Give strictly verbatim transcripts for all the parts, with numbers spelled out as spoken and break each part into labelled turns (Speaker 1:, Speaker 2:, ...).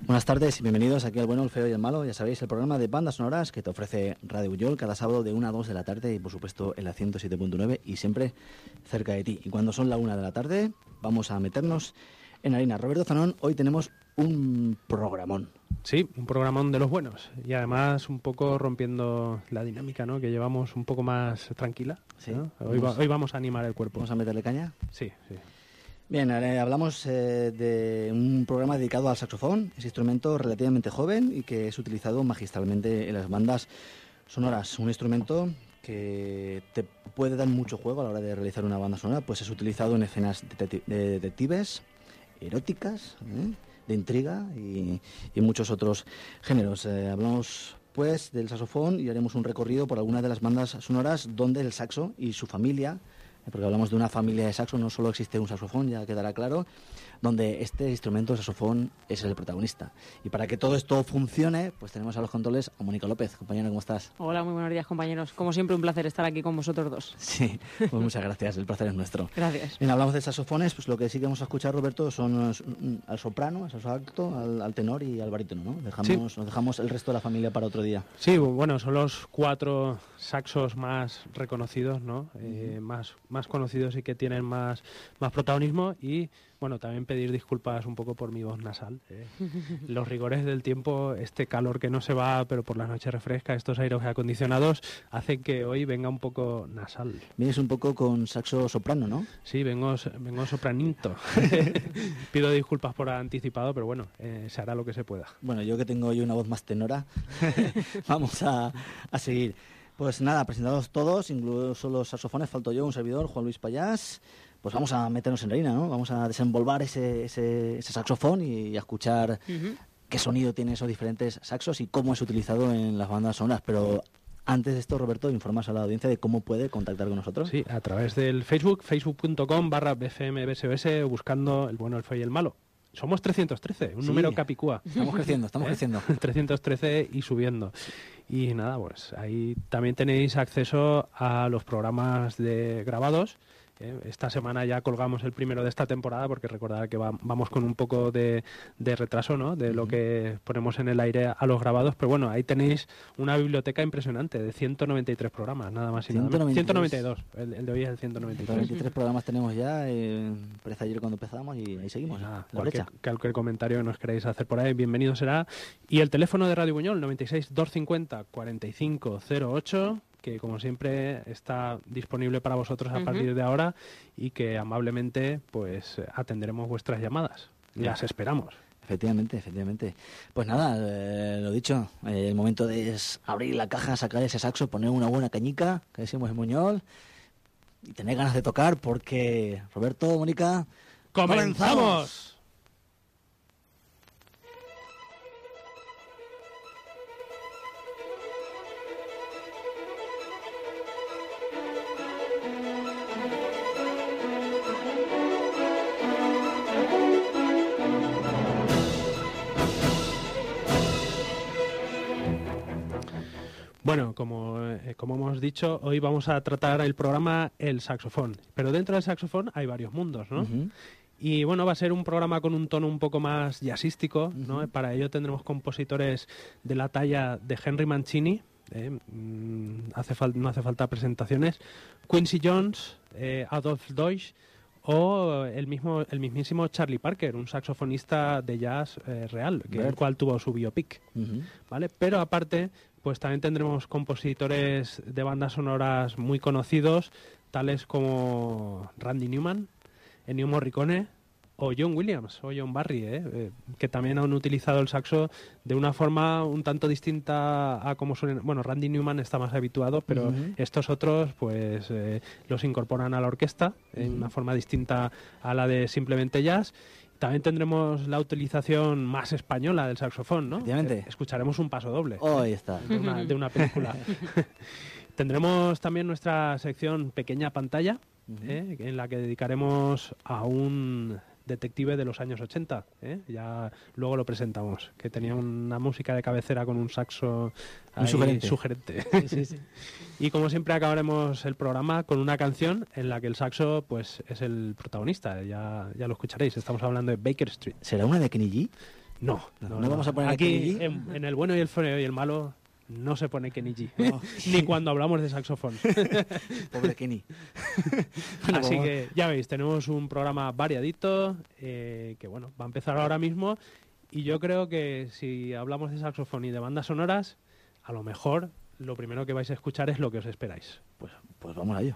Speaker 1: Buenas tardes y bienvenidos aquí al Bueno, el Feo y el Malo. Ya sabéis, el programa de bandas sonoras que te ofrece Radio Buñol cada sábado de una a dos de la tarde y por supuesto en la ciento siete punto nueve y siempre cerca de ti. Y cuando son la una de la tarde vamos a meternos en harina. Roberto Zanón, hoy tenemos un programón.
Speaker 2: Sí, un programón de los buenos y además un poco rompiendo la dinámica, ¿no?, que llevamos un poco más tranquila,
Speaker 1: Sí,
Speaker 2: ¿no? Hoy,
Speaker 1: vamos,
Speaker 2: va, hoy vamos a animar el cuerpo.
Speaker 1: ¿Vamos a meterle caña?
Speaker 2: Sí, sí.
Speaker 1: Bien, eh, hablamos eh, de un programa dedicado al saxofón. Es instrumento relativamente joven y que es utilizado magistralmente en las bandas sonoras. Un instrumento que te puede dar mucho juego a la hora de realizar una banda sonora, pues es utilizado en escenas detecti- de detectives, eróticas, ¿eh? de intriga y, y muchos otros géneros. Eh, hablamos pues del saxofón y haremos un recorrido por algunas de las bandas sonoras donde el saxo y su familia, porque hablamos de una familia de saxo, no solo existe un saxofón, ya quedará claro, donde este instrumento, el saxofón, es el protagonista. Y para que todo esto funcione, pues tenemos a los controles a Mónica López. Compañera, ¿cómo estás?
Speaker 3: Hola, muy buenos días, compañeros. Como siempre, un placer estar aquí con vosotros dos.
Speaker 1: Sí, pues muchas gracias, el placer es nuestro.
Speaker 3: Gracias.
Speaker 1: Bien, hablamos de saxofones, pues lo que sí que vamos a escuchar, Roberto, son al soprano, al saxo alto, al, al tenor y al barítono, ¿no? Dejamos, sí. Nos dejamos el resto de la familia para otro día.
Speaker 2: Sí, bueno, son los cuatro saxos más reconocidos, ¿no? Eh, más, más conocidos y que tienen más, más protagonismo y, bueno, también pedir disculpas un poco por mi voz nasal. ¿eh? Los rigores del tiempo, este calor que no se va, pero por las noches refresca, estos aires acondicionados, hacen que hoy venga un poco nasal.
Speaker 1: Vienes un poco con saxo soprano, ¿no?
Speaker 2: Sí, vengo, vengo sopranito. Pido disculpas por anticipado, pero bueno, eh, se hará lo que se pueda.
Speaker 1: Bueno, yo que tengo hoy una voz más tenora, vamos a, a seguir. Pues nada, presentados todos, incluso los saxofones, falto yo, un servidor, Juan Luis Payás. Pues vamos a meternos en harina, ¿no? Vamos a desenvolver ese, ese, ese saxofón y, y a escuchar uh-huh. qué sonido tienen esos diferentes saxos y cómo es utilizado en las bandas sonoras. Pero antes de esto, Roberto, informas a la audiencia de cómo puede contactar con nosotros.
Speaker 2: Sí, a través del Facebook, facebook.com barra bfmbsos, buscando el bueno, el feo y el malo. Somos trescientos trece, un sí, número capicúa.
Speaker 1: Estamos creciendo, estamos ¿Eh? creciendo.
Speaker 2: trescientos trece y subiendo. Y nada, pues ahí también tenéis acceso a los programas de grabados. Eh, esta semana ya colgamos el primero de esta temporada porque recordad que va, vamos con un poco de, de retraso, ¿no?, de uh-huh. lo que ponemos en el aire a los grabados, pero bueno, ahí tenéis una biblioteca impresionante de ciento noventa y tres programas, nada más y nada menos. ciento noventa y dos, el, el de hoy es el ciento noventa y tres.
Speaker 1: ciento noventa y tres programas tenemos ya, eh, parece ayer cuando empezamos y ahí seguimos.
Speaker 2: Nada, cualquier, cualquier comentario que nos queráis hacer por ahí, bienvenido será. Y el teléfono de Radio Buñol, noventa y seis, doscientos cincuenta, cuarenta y cinco cero ocho, que como siempre está disponible para vosotros a uh-huh. partir de ahora y que amablemente pues atenderemos vuestras llamadas. Las esperamos.
Speaker 1: Efectivamente, efectivamente. Pues nada, eh, lo dicho, eh, el momento de es abrir la caja, sacar ese saxo, poner una buena cañica, que decimos en Buñol, y tener ganas de tocar porque, Roberto, Mónica,
Speaker 2: ¡comenzamos! ¡comenzamos! Bueno, como, eh, como hemos dicho, hoy vamos a tratar el programa El Saxofón. Pero dentro del saxofón hay varios mundos, ¿no? Uh-huh. Y bueno, va a ser un programa con un tono un poco más jazzístico, ¿no? Uh-huh. Para ello tendremos compositores de la talla de Henry Mancini, eh, mm, hace fal- no hace falta presentaciones, Quincy Jones, eh, Adolf Deutsch o el mismo el mismísimo Charlie Parker, un saxofonista de jazz eh, real, que el cual tuvo su biopic, uh-huh. ¿vale? Pero aparte, pues también tendremos compositores de bandas sonoras muy conocidos, tales como Randy Newman, Ennio Morricone o John Williams o John Barry, ¿eh? Eh, que también han utilizado el saxo de una forma un tanto distinta a como suelen. Bueno, Randy Newman está más habituado, pero uh-huh. estos otros pues eh, los incorporan a la orquesta uh-huh. en una forma distinta a la de simplemente jazz. También tendremos la utilización más española del saxofón, ¿no?
Speaker 1: Efectivamente.
Speaker 2: Eh, escucharemos un paso doble.
Speaker 1: Oh, ahí está.
Speaker 2: De una, de una película. Tendremos también nuestra sección Pequeña Pantalla, uh-huh. ¿eh? en la que dedicaremos a un detective de los años ochenta, ¿eh? Ya luego lo presentamos, que tenía una música de cabecera con un saxo
Speaker 1: muy sugerente.
Speaker 2: sugerente.
Speaker 1: Sí, sí, sí.
Speaker 2: Y como siempre acabaremos el programa con una canción en la que el saxo pues es el protagonista, ya, ya lo escucharéis, estamos hablando de Baker Street.
Speaker 1: ¿Será una de Kenny G?
Speaker 2: No,
Speaker 1: No,
Speaker 2: no,
Speaker 1: no
Speaker 2: no.
Speaker 1: vamos a poner
Speaker 2: aquí
Speaker 1: Kenny G.
Speaker 2: en, en el bueno y el feo y el malo no se pone Kenny G.
Speaker 1: No.
Speaker 2: Ni cuando hablamos de saxofón.
Speaker 1: Pobre Kenny. Bueno,
Speaker 2: Así
Speaker 1: vamos-
Speaker 2: que ya veis, tenemos un programa variadito eh, que bueno, va a empezar ahora mismo y yo creo que si hablamos de saxofón y de bandas sonoras, a lo mejor lo primero que vais a escuchar es lo que os esperáis.
Speaker 1: Pues, pues vamos a ello.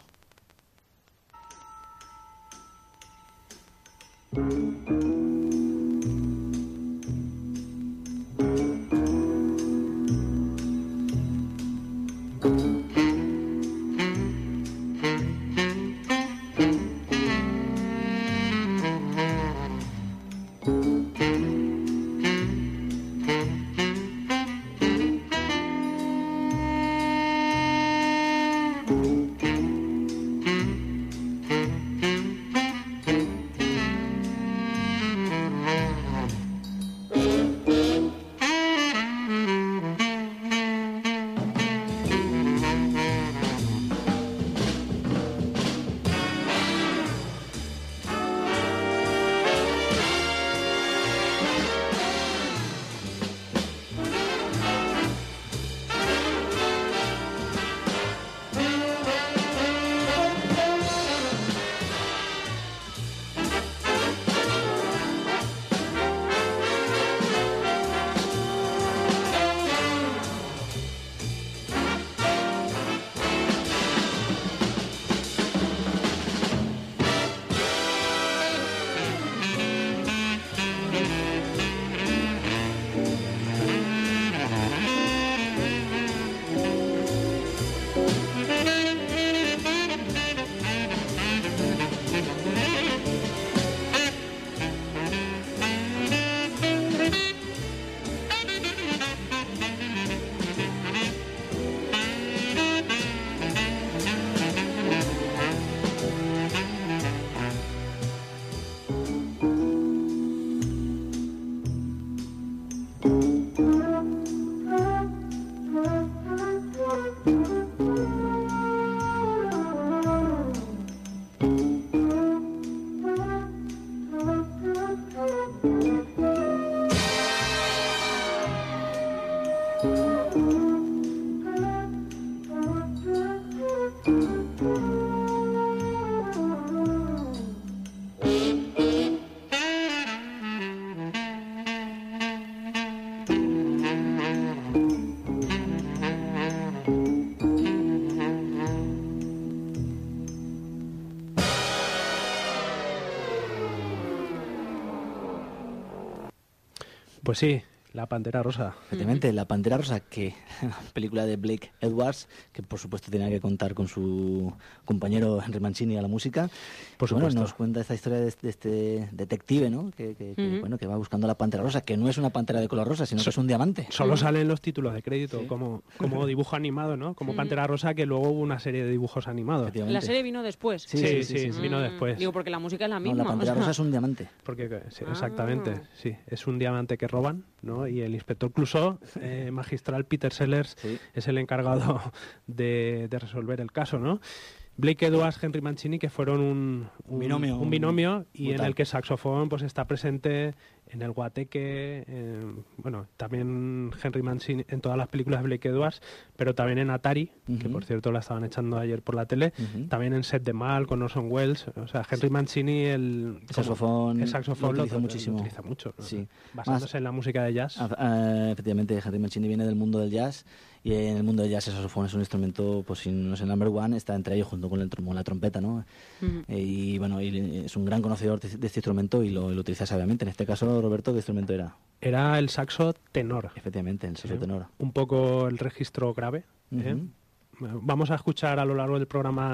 Speaker 2: Pues sí, La Pantera Rosa.
Speaker 1: Efectivamente, La Pantera Rosa, que película de Blake Edwards, que por supuesto tenía que contar con su compañero Henry Mancini a la música.
Speaker 2: Por
Speaker 1: Bueno,
Speaker 2: supuesto.
Speaker 1: nos cuenta esta historia de, de este detective, ¿no? Que, que- que,
Speaker 3: Ujú.
Speaker 1: bueno, que va buscando la Pantera Rosa, que no es una pantera de color rosa, sino que es un diamante.
Speaker 2: Solo salen los títulos de crédito,
Speaker 1: Sí.
Speaker 2: como, como dibujo animado, ¿no? Como
Speaker 3: Ujú.
Speaker 2: Pantera Rosa, que luego hubo una serie de dibujos animados.
Speaker 1: Efectivamente.
Speaker 3: La serie vino después.
Speaker 1: Sí,
Speaker 2: Sí,
Speaker 1: sí,
Speaker 2: sí,
Speaker 1: sí, sí.
Speaker 2: vino
Speaker 3: Mm,
Speaker 2: después.
Speaker 3: Digo, porque la música es la
Speaker 1: No,
Speaker 3: misma.
Speaker 1: la Pantera
Speaker 3: o sea.
Speaker 1: Rosa es un diamante.
Speaker 2: Porque, sí,
Speaker 3: Ah.
Speaker 2: exactamente, sí. Es un diamante que roban, ¿no? Y el inspector Clouseau, eh, magistral Peter Sellers,
Speaker 1: Sí.
Speaker 2: es el encargado de, de resolver el caso, ¿no? Blake Edwards, Henry Mancini, que fueron un, un
Speaker 1: Binomio
Speaker 2: un binomio y
Speaker 1: brutal.
Speaker 2: en el que el saxofón pues está presente en el guateque, en- bueno, también Henry Mancini en todas las películas de Blake Edwards, pero también en Atari, que
Speaker 1: Ujú.
Speaker 2: por cierto la estaban echando ayer por la tele,
Speaker 1: Ujú.
Speaker 2: también en Set de Mal con Orson Welles, o sea, Henry Mancini el,
Speaker 1: El saxofón
Speaker 2: el saxofón
Speaker 1: lo utiliza
Speaker 2: lo,
Speaker 1: muchísimo.
Speaker 2: lo utiliza mucho, ¿no?
Speaker 1: Sí.
Speaker 2: Basándose
Speaker 1: Más-
Speaker 2: en la música de jazz.
Speaker 1: Ah, ah, efectivamente, Henry Mancini viene del mundo del jazz y en el mundo del jazz el saxofón es un instrumento, pues si no es el number one, está entre ellos junto con el trombón, la trompeta, ¿no?
Speaker 3: Ujú.
Speaker 1: Eh, y bueno, y es un gran conocedor de, de este instrumento y lo, lo utiliza sabiamente. En este caso, Roberto, ¿qué instrumento era?
Speaker 2: Era el saxo tenor,
Speaker 1: Efectivamente, el saxo
Speaker 2: ¿eh?
Speaker 1: tenor.
Speaker 2: Un poco el registro grave. ¿eh?
Speaker 1: Ujú.
Speaker 2: Vamos a escuchar a lo largo del programa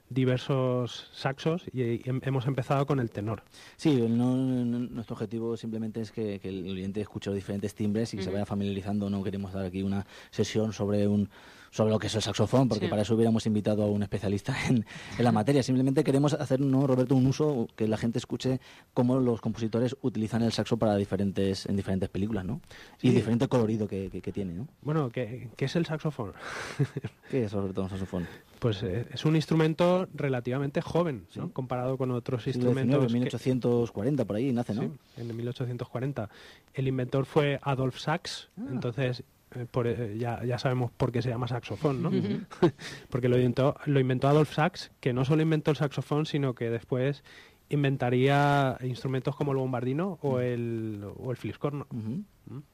Speaker 2: diversos saxos y hem- hemos empezado con el tenor.
Speaker 1: Sí, no- no- nuestro objetivo simplemente es que, que el oyente escuche los diferentes timbres y que se
Speaker 3: Ujú.
Speaker 1: vaya familiarizando. No queremos dar aquí una sesión sobre un, sobre lo que es el saxofón, porque
Speaker 3: Sí.
Speaker 1: para eso hubiéramos invitado a un especialista en, en la materia. Simplemente queremos hacer, ¿no, Roberto, un uso que la gente escuche cómo los compositores utilizan el saxo para diferentes en diferentes películas, ¿no? Y
Speaker 2: Sí.
Speaker 1: el diferente colorido que, que, que tiene, ¿no?
Speaker 2: Bueno, ¿qué, qué es el saxofón?
Speaker 1: ¿Qué es, Roberto, un saxofón?
Speaker 2: Pues eh, es un instrumento relativamente joven, ¿no?
Speaker 1: Sí.
Speaker 2: Comparado con otros
Speaker 1: Siglo
Speaker 2: instrumentos.
Speaker 1: diecinueve,
Speaker 2: que-
Speaker 1: mil ochocientos cuarenta, por ahí nace, ¿no?
Speaker 2: Sí, en mil ochocientos cuarenta. El inventor fue Adolf Sax,
Speaker 1: Ah.
Speaker 2: entonces eh, por, eh, ya, ya sabemos por qué se llama saxofón, ¿no? Porque lo inventó, lo inventó Adolf Sax, que no solo inventó el saxofón, sino que después inventaría instrumentos como el bombardino o el, o el fliscorno.
Speaker 1: Ujú.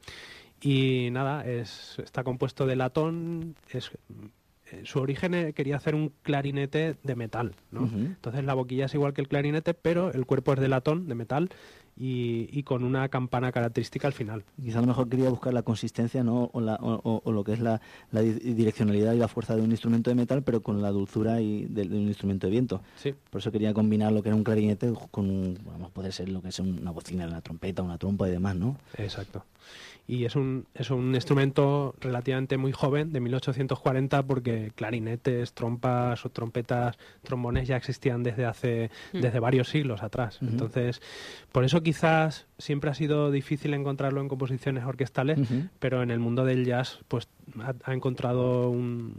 Speaker 2: Y nada, es, está compuesto de latón, es, eh, su origen eh, quería hacer un clarinete de metal, ¿no?
Speaker 1: Ujú.
Speaker 2: Entonces la boquilla es igual que el clarinete, pero el cuerpo es de latón, de metal, y, y con una campana característica al final.
Speaker 1: Quizá a lo mejor quería buscar la consistencia, ¿no? O, la, o, o- o lo que es la, la di- direccionalidad y la fuerza de un instrumento de metal, pero con la dulzura y de, de un instrumento de viento.
Speaker 2: Sí.
Speaker 1: Por eso quería combinar lo que era un clarinete con, un, vamos, puede ser lo que es una bocina, una trompeta, una trompa y demás, ¿no?
Speaker 2: Exacto. Y es un, es un instrumento relativamente muy joven, de mil ochocientos cuarenta, porque clarinetes, trompas o trompetas, trombones ya existían desde hace
Speaker 3: Mm.
Speaker 2: desde varios siglos atrás.
Speaker 1: Ujú.
Speaker 2: Entonces, por eso quizás siempre ha sido difícil encontrarlo en composiciones orquestales,
Speaker 1: Ujú.
Speaker 2: pero en el mundo del jazz pues ha, ha encontrado un,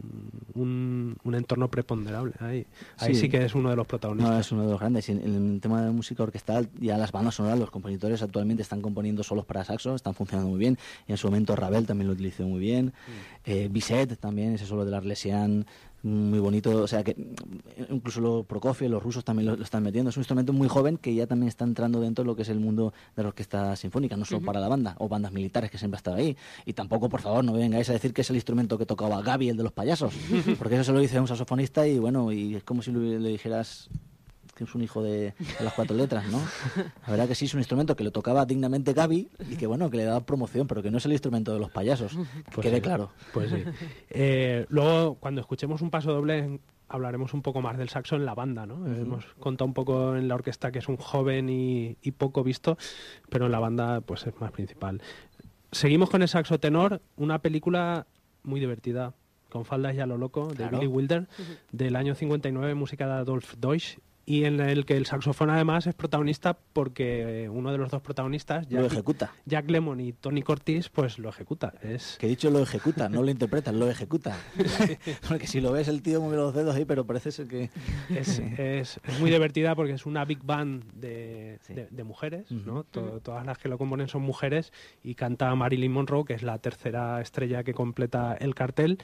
Speaker 2: un, un entorno preponderable. Ahí, ahí
Speaker 1: Sí.
Speaker 2: sí que es uno de los protagonistas.
Speaker 1: No, es uno de los grandes. Y en, en el tema de música orquestal, ya las bandas sonoras, los compositores actualmente están componiendo solos para saxo, están funcionando muy bien. Y en su momento Ravel también lo utilizó muy bien. Eh, Bizet también, ese solo de la Arlesian, muy bonito. O sea que mm, incluso los Prokofiev, los rusos también lo, lo están metiendo. Es un instrumento muy joven que ya también está entrando dentro de lo que es el mundo de la orquesta sinfónica, no solo para la banda o bandas militares que siempre ha estado ahí. Y tampoco, por favor, no me vengáis a decir que es el instrumento que tocaba Gaby, el de los payasos, porque eso se lo dice un saxofonista y bueno, y es como si le, le dijeras que es un hijo de, de las cuatro letras, ¿no? La verdad que sí es un instrumento que lo tocaba dignamente Gaby y que bueno, que le daba promoción, pero que no es el instrumento de los payasos, que
Speaker 2: Pues
Speaker 1: quede
Speaker 2: sí,
Speaker 1: claro.
Speaker 2: Pues sí. Eh, luego, cuando escuchemos un paso doble, hablaremos un poco más del saxo en la banda, ¿no? Hemos contado un poco en la orquesta que es un joven y, y poco visto, pero en la banda pues es más principal. Seguimos con el saxo tenor, una película muy divertida, con faldas y a lo loco, de
Speaker 1: Claro.
Speaker 2: Billy Wilder, del año cincuenta y nueve, música de Adolf Deutsch, y en el que el saxofón además es protagonista porque uno de los dos protagonistas,
Speaker 1: Lo
Speaker 2: Jack,
Speaker 1: ejecuta.
Speaker 2: Jack Lemmon y Tony Curtis, pues lo ejecuta. Es,
Speaker 1: Que he dicho lo ejecuta, no lo interpreta, lo ejecuta. Porque si lo ves el tío mueve los dedos ahí, pero parece ser que...
Speaker 2: es, es- es muy divertida porque es una big band de,
Speaker 1: Sí.
Speaker 2: de- de mujeres,
Speaker 1: Ujú.
Speaker 2: ¿no? To- todas las que lo componen son mujeres y canta Marilyn Monroe, que es la tercera estrella que completa el cartel.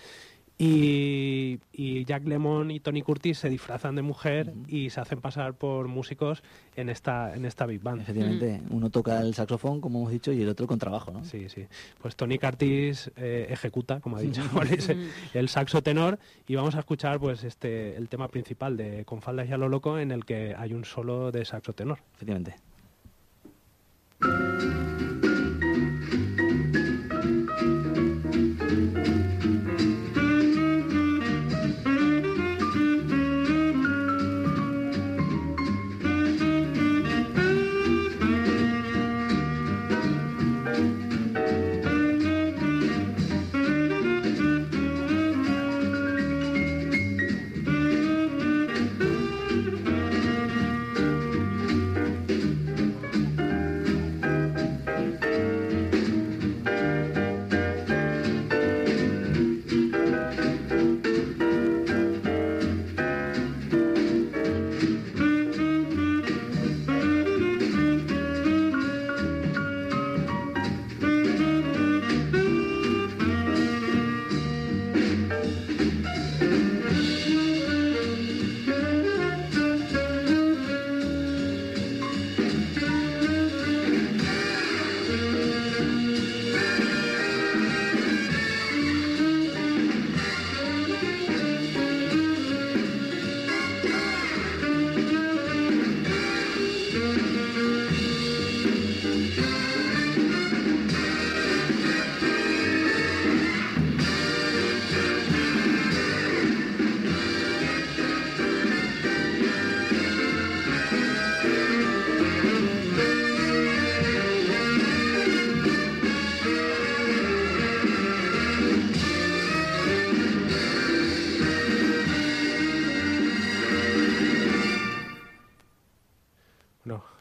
Speaker 2: Y, y Jack Lemmon y Tony Curtis se disfrazan de mujer y se hacen pasar por músicos en esta, en esta big band.
Speaker 1: Efectivamente, uno toca el saxofón, como hemos dicho, y el otro con trabajo, ¿no?
Speaker 2: Sí, sí. Pues Tony Curtis eh, ejecuta, como ha dicho, ¿vale? Ese- el saxo tenor, y vamos a escuchar pues este el tema principal de Con faldas y a lo loco, en el que hay un solo de saxo tenor.
Speaker 1: Efectivamente.
Speaker 4: Thank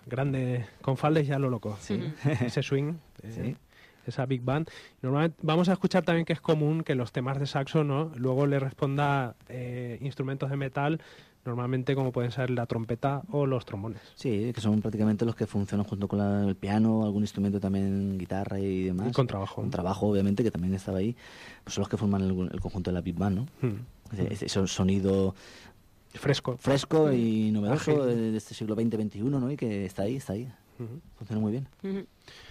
Speaker 2: grande, con faldes ya lo loco.
Speaker 1: Sí.
Speaker 2: Ese swing, eh,
Speaker 1: Sí.
Speaker 2: esa big band. Normalmente vamos a escuchar también que es común que los temas de saxo, ¿no?, luego le responda eh, instrumentos de metal, normalmente como pueden ser la trompeta o los trombones.
Speaker 1: Sí, que son prácticamente los que funcionan junto con la- el piano, algún instrumento también, guitarra y demás.
Speaker 2: Y contrabajo.
Speaker 1: Un trabajo, obviamente, que también estaba ahí. Pues son los que forman el, el conjunto de la Big Band, ¿no?
Speaker 2: Mm.
Speaker 1: Ese, ese- ese sonido
Speaker 2: Fresco.
Speaker 1: fresco y novedoso
Speaker 2: Ágil.
Speaker 1: de, de este siglo veinte veintiuno, ¿no? Y que está ahí, está ahí.
Speaker 2: Ujú.
Speaker 1: Funciona muy bien.
Speaker 3: Ujú.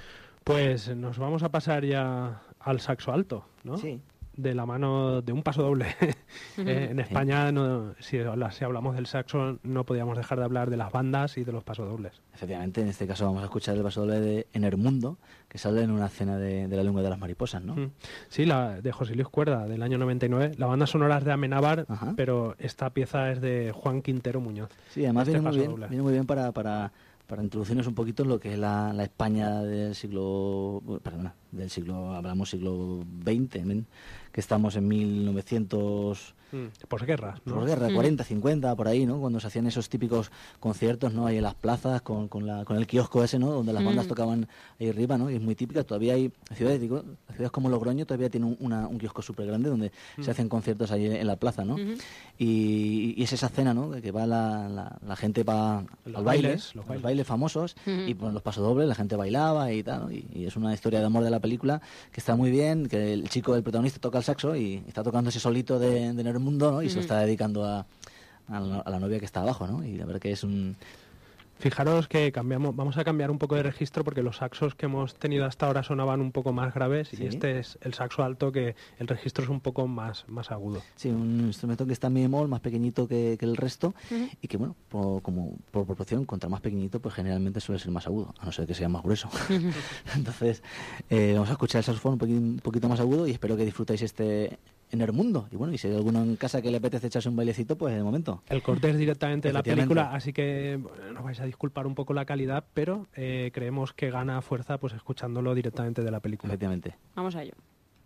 Speaker 2: Pues nos vamos a pasar ya al saxo alto, ¿no?
Speaker 1: Sí.
Speaker 2: De la mano de un paso doble. Eh, en España, no, si, habla- si hablamos del saxo, no podíamos dejar de hablar de las bandas y de los pasodobles.
Speaker 1: Efectivamente, en este caso vamos a escuchar el paso doble de Enermundo, que sale en una escena de, de la lengua de las mariposas, ¿no?
Speaker 2: Mm. Sí, la de José Luis Cuerda, del año noventa y nueve. La banda sonora es de Amenábar,
Speaker 1: Ajá.
Speaker 2: pero esta pieza es de Juan Quintero Muñoz.
Speaker 1: Sí, además
Speaker 2: Este
Speaker 1: viene, muy
Speaker 2: paso
Speaker 1: bien,
Speaker 2: doble.
Speaker 1: viene muy bien para, para, para introducirnos un poquito en lo que es la, la España del siglo, perdona, del siglo, hablamos siglo veinte, men, que estamos en mil novecientos...
Speaker 2: Mm. Posguerra, ¿no?
Speaker 1: Posguerra,
Speaker 3: Mm.
Speaker 1: cuarenta, cincuenta, por ahí, ¿no? Cuando se hacían esos típicos conciertos, ¿no? Ahí en las plazas, con, con, la, con el kiosco ese, ¿no? Donde las bandas
Speaker 3: Mm.
Speaker 1: tocaban ahí arriba, ¿no? Y es muy típica. Todavía hay ciudades, digo, ciudades como Logroño todavía tienen un, una, un kiosco súper grande donde
Speaker 2: Mm.
Speaker 1: se hacen conciertos ahí en la plaza, ¿no?
Speaker 3: Ujú.
Speaker 1: y, y es esa escena, ¿no? De que va la, la, la gente va
Speaker 2: Los
Speaker 1: al baile,
Speaker 2: bailes, los
Speaker 1: los
Speaker 2: bailes.
Speaker 1: bailes famosos,
Speaker 3: Ujú.
Speaker 1: y por los pasodobles la gente bailaba y tal, ¿no? y, y es una historia de amor de la película que está muy bien, que el chico, el protagonista, toca el saxo y está tocando ese solito de, de Enermundo, ¿no? Y se lo
Speaker 3: Ujú.
Speaker 1: está dedicando a, a, la, a la novia que está abajo, ¿no? Y la verdad que es un...
Speaker 2: Fijaros que cambiamos, vamos a cambiar un poco de registro porque los saxos que hemos tenido hasta ahora sonaban un poco más graves
Speaker 1: Sí.
Speaker 2: y este es el saxo alto, que el registro es un poco más, más agudo.
Speaker 1: Sí, un instrumento que está en mi bemol, más pequeñito que, que el resto,
Speaker 3: Ujú.
Speaker 1: y que, bueno, por, como por proporción, contra más pequeñito, pues generalmente suele ser más agudo, a no ser que sea más grueso. Entonces, eh, vamos a escuchar el saxofón un poquito, un poquito más agudo y espero que disfrutéis este Enermundo. Y bueno, y si hay alguno en casa que le apetece echarse un bailecito, pues de momento.
Speaker 2: El corte es directamente de la
Speaker 1: Efectivamente.
Speaker 2: película, así que bueno, nos vais a disculpar un poco la calidad, pero eh, creemos que gana fuerza pues escuchándolo directamente de la película.
Speaker 1: Efectivamente.
Speaker 3: Vamos a ello.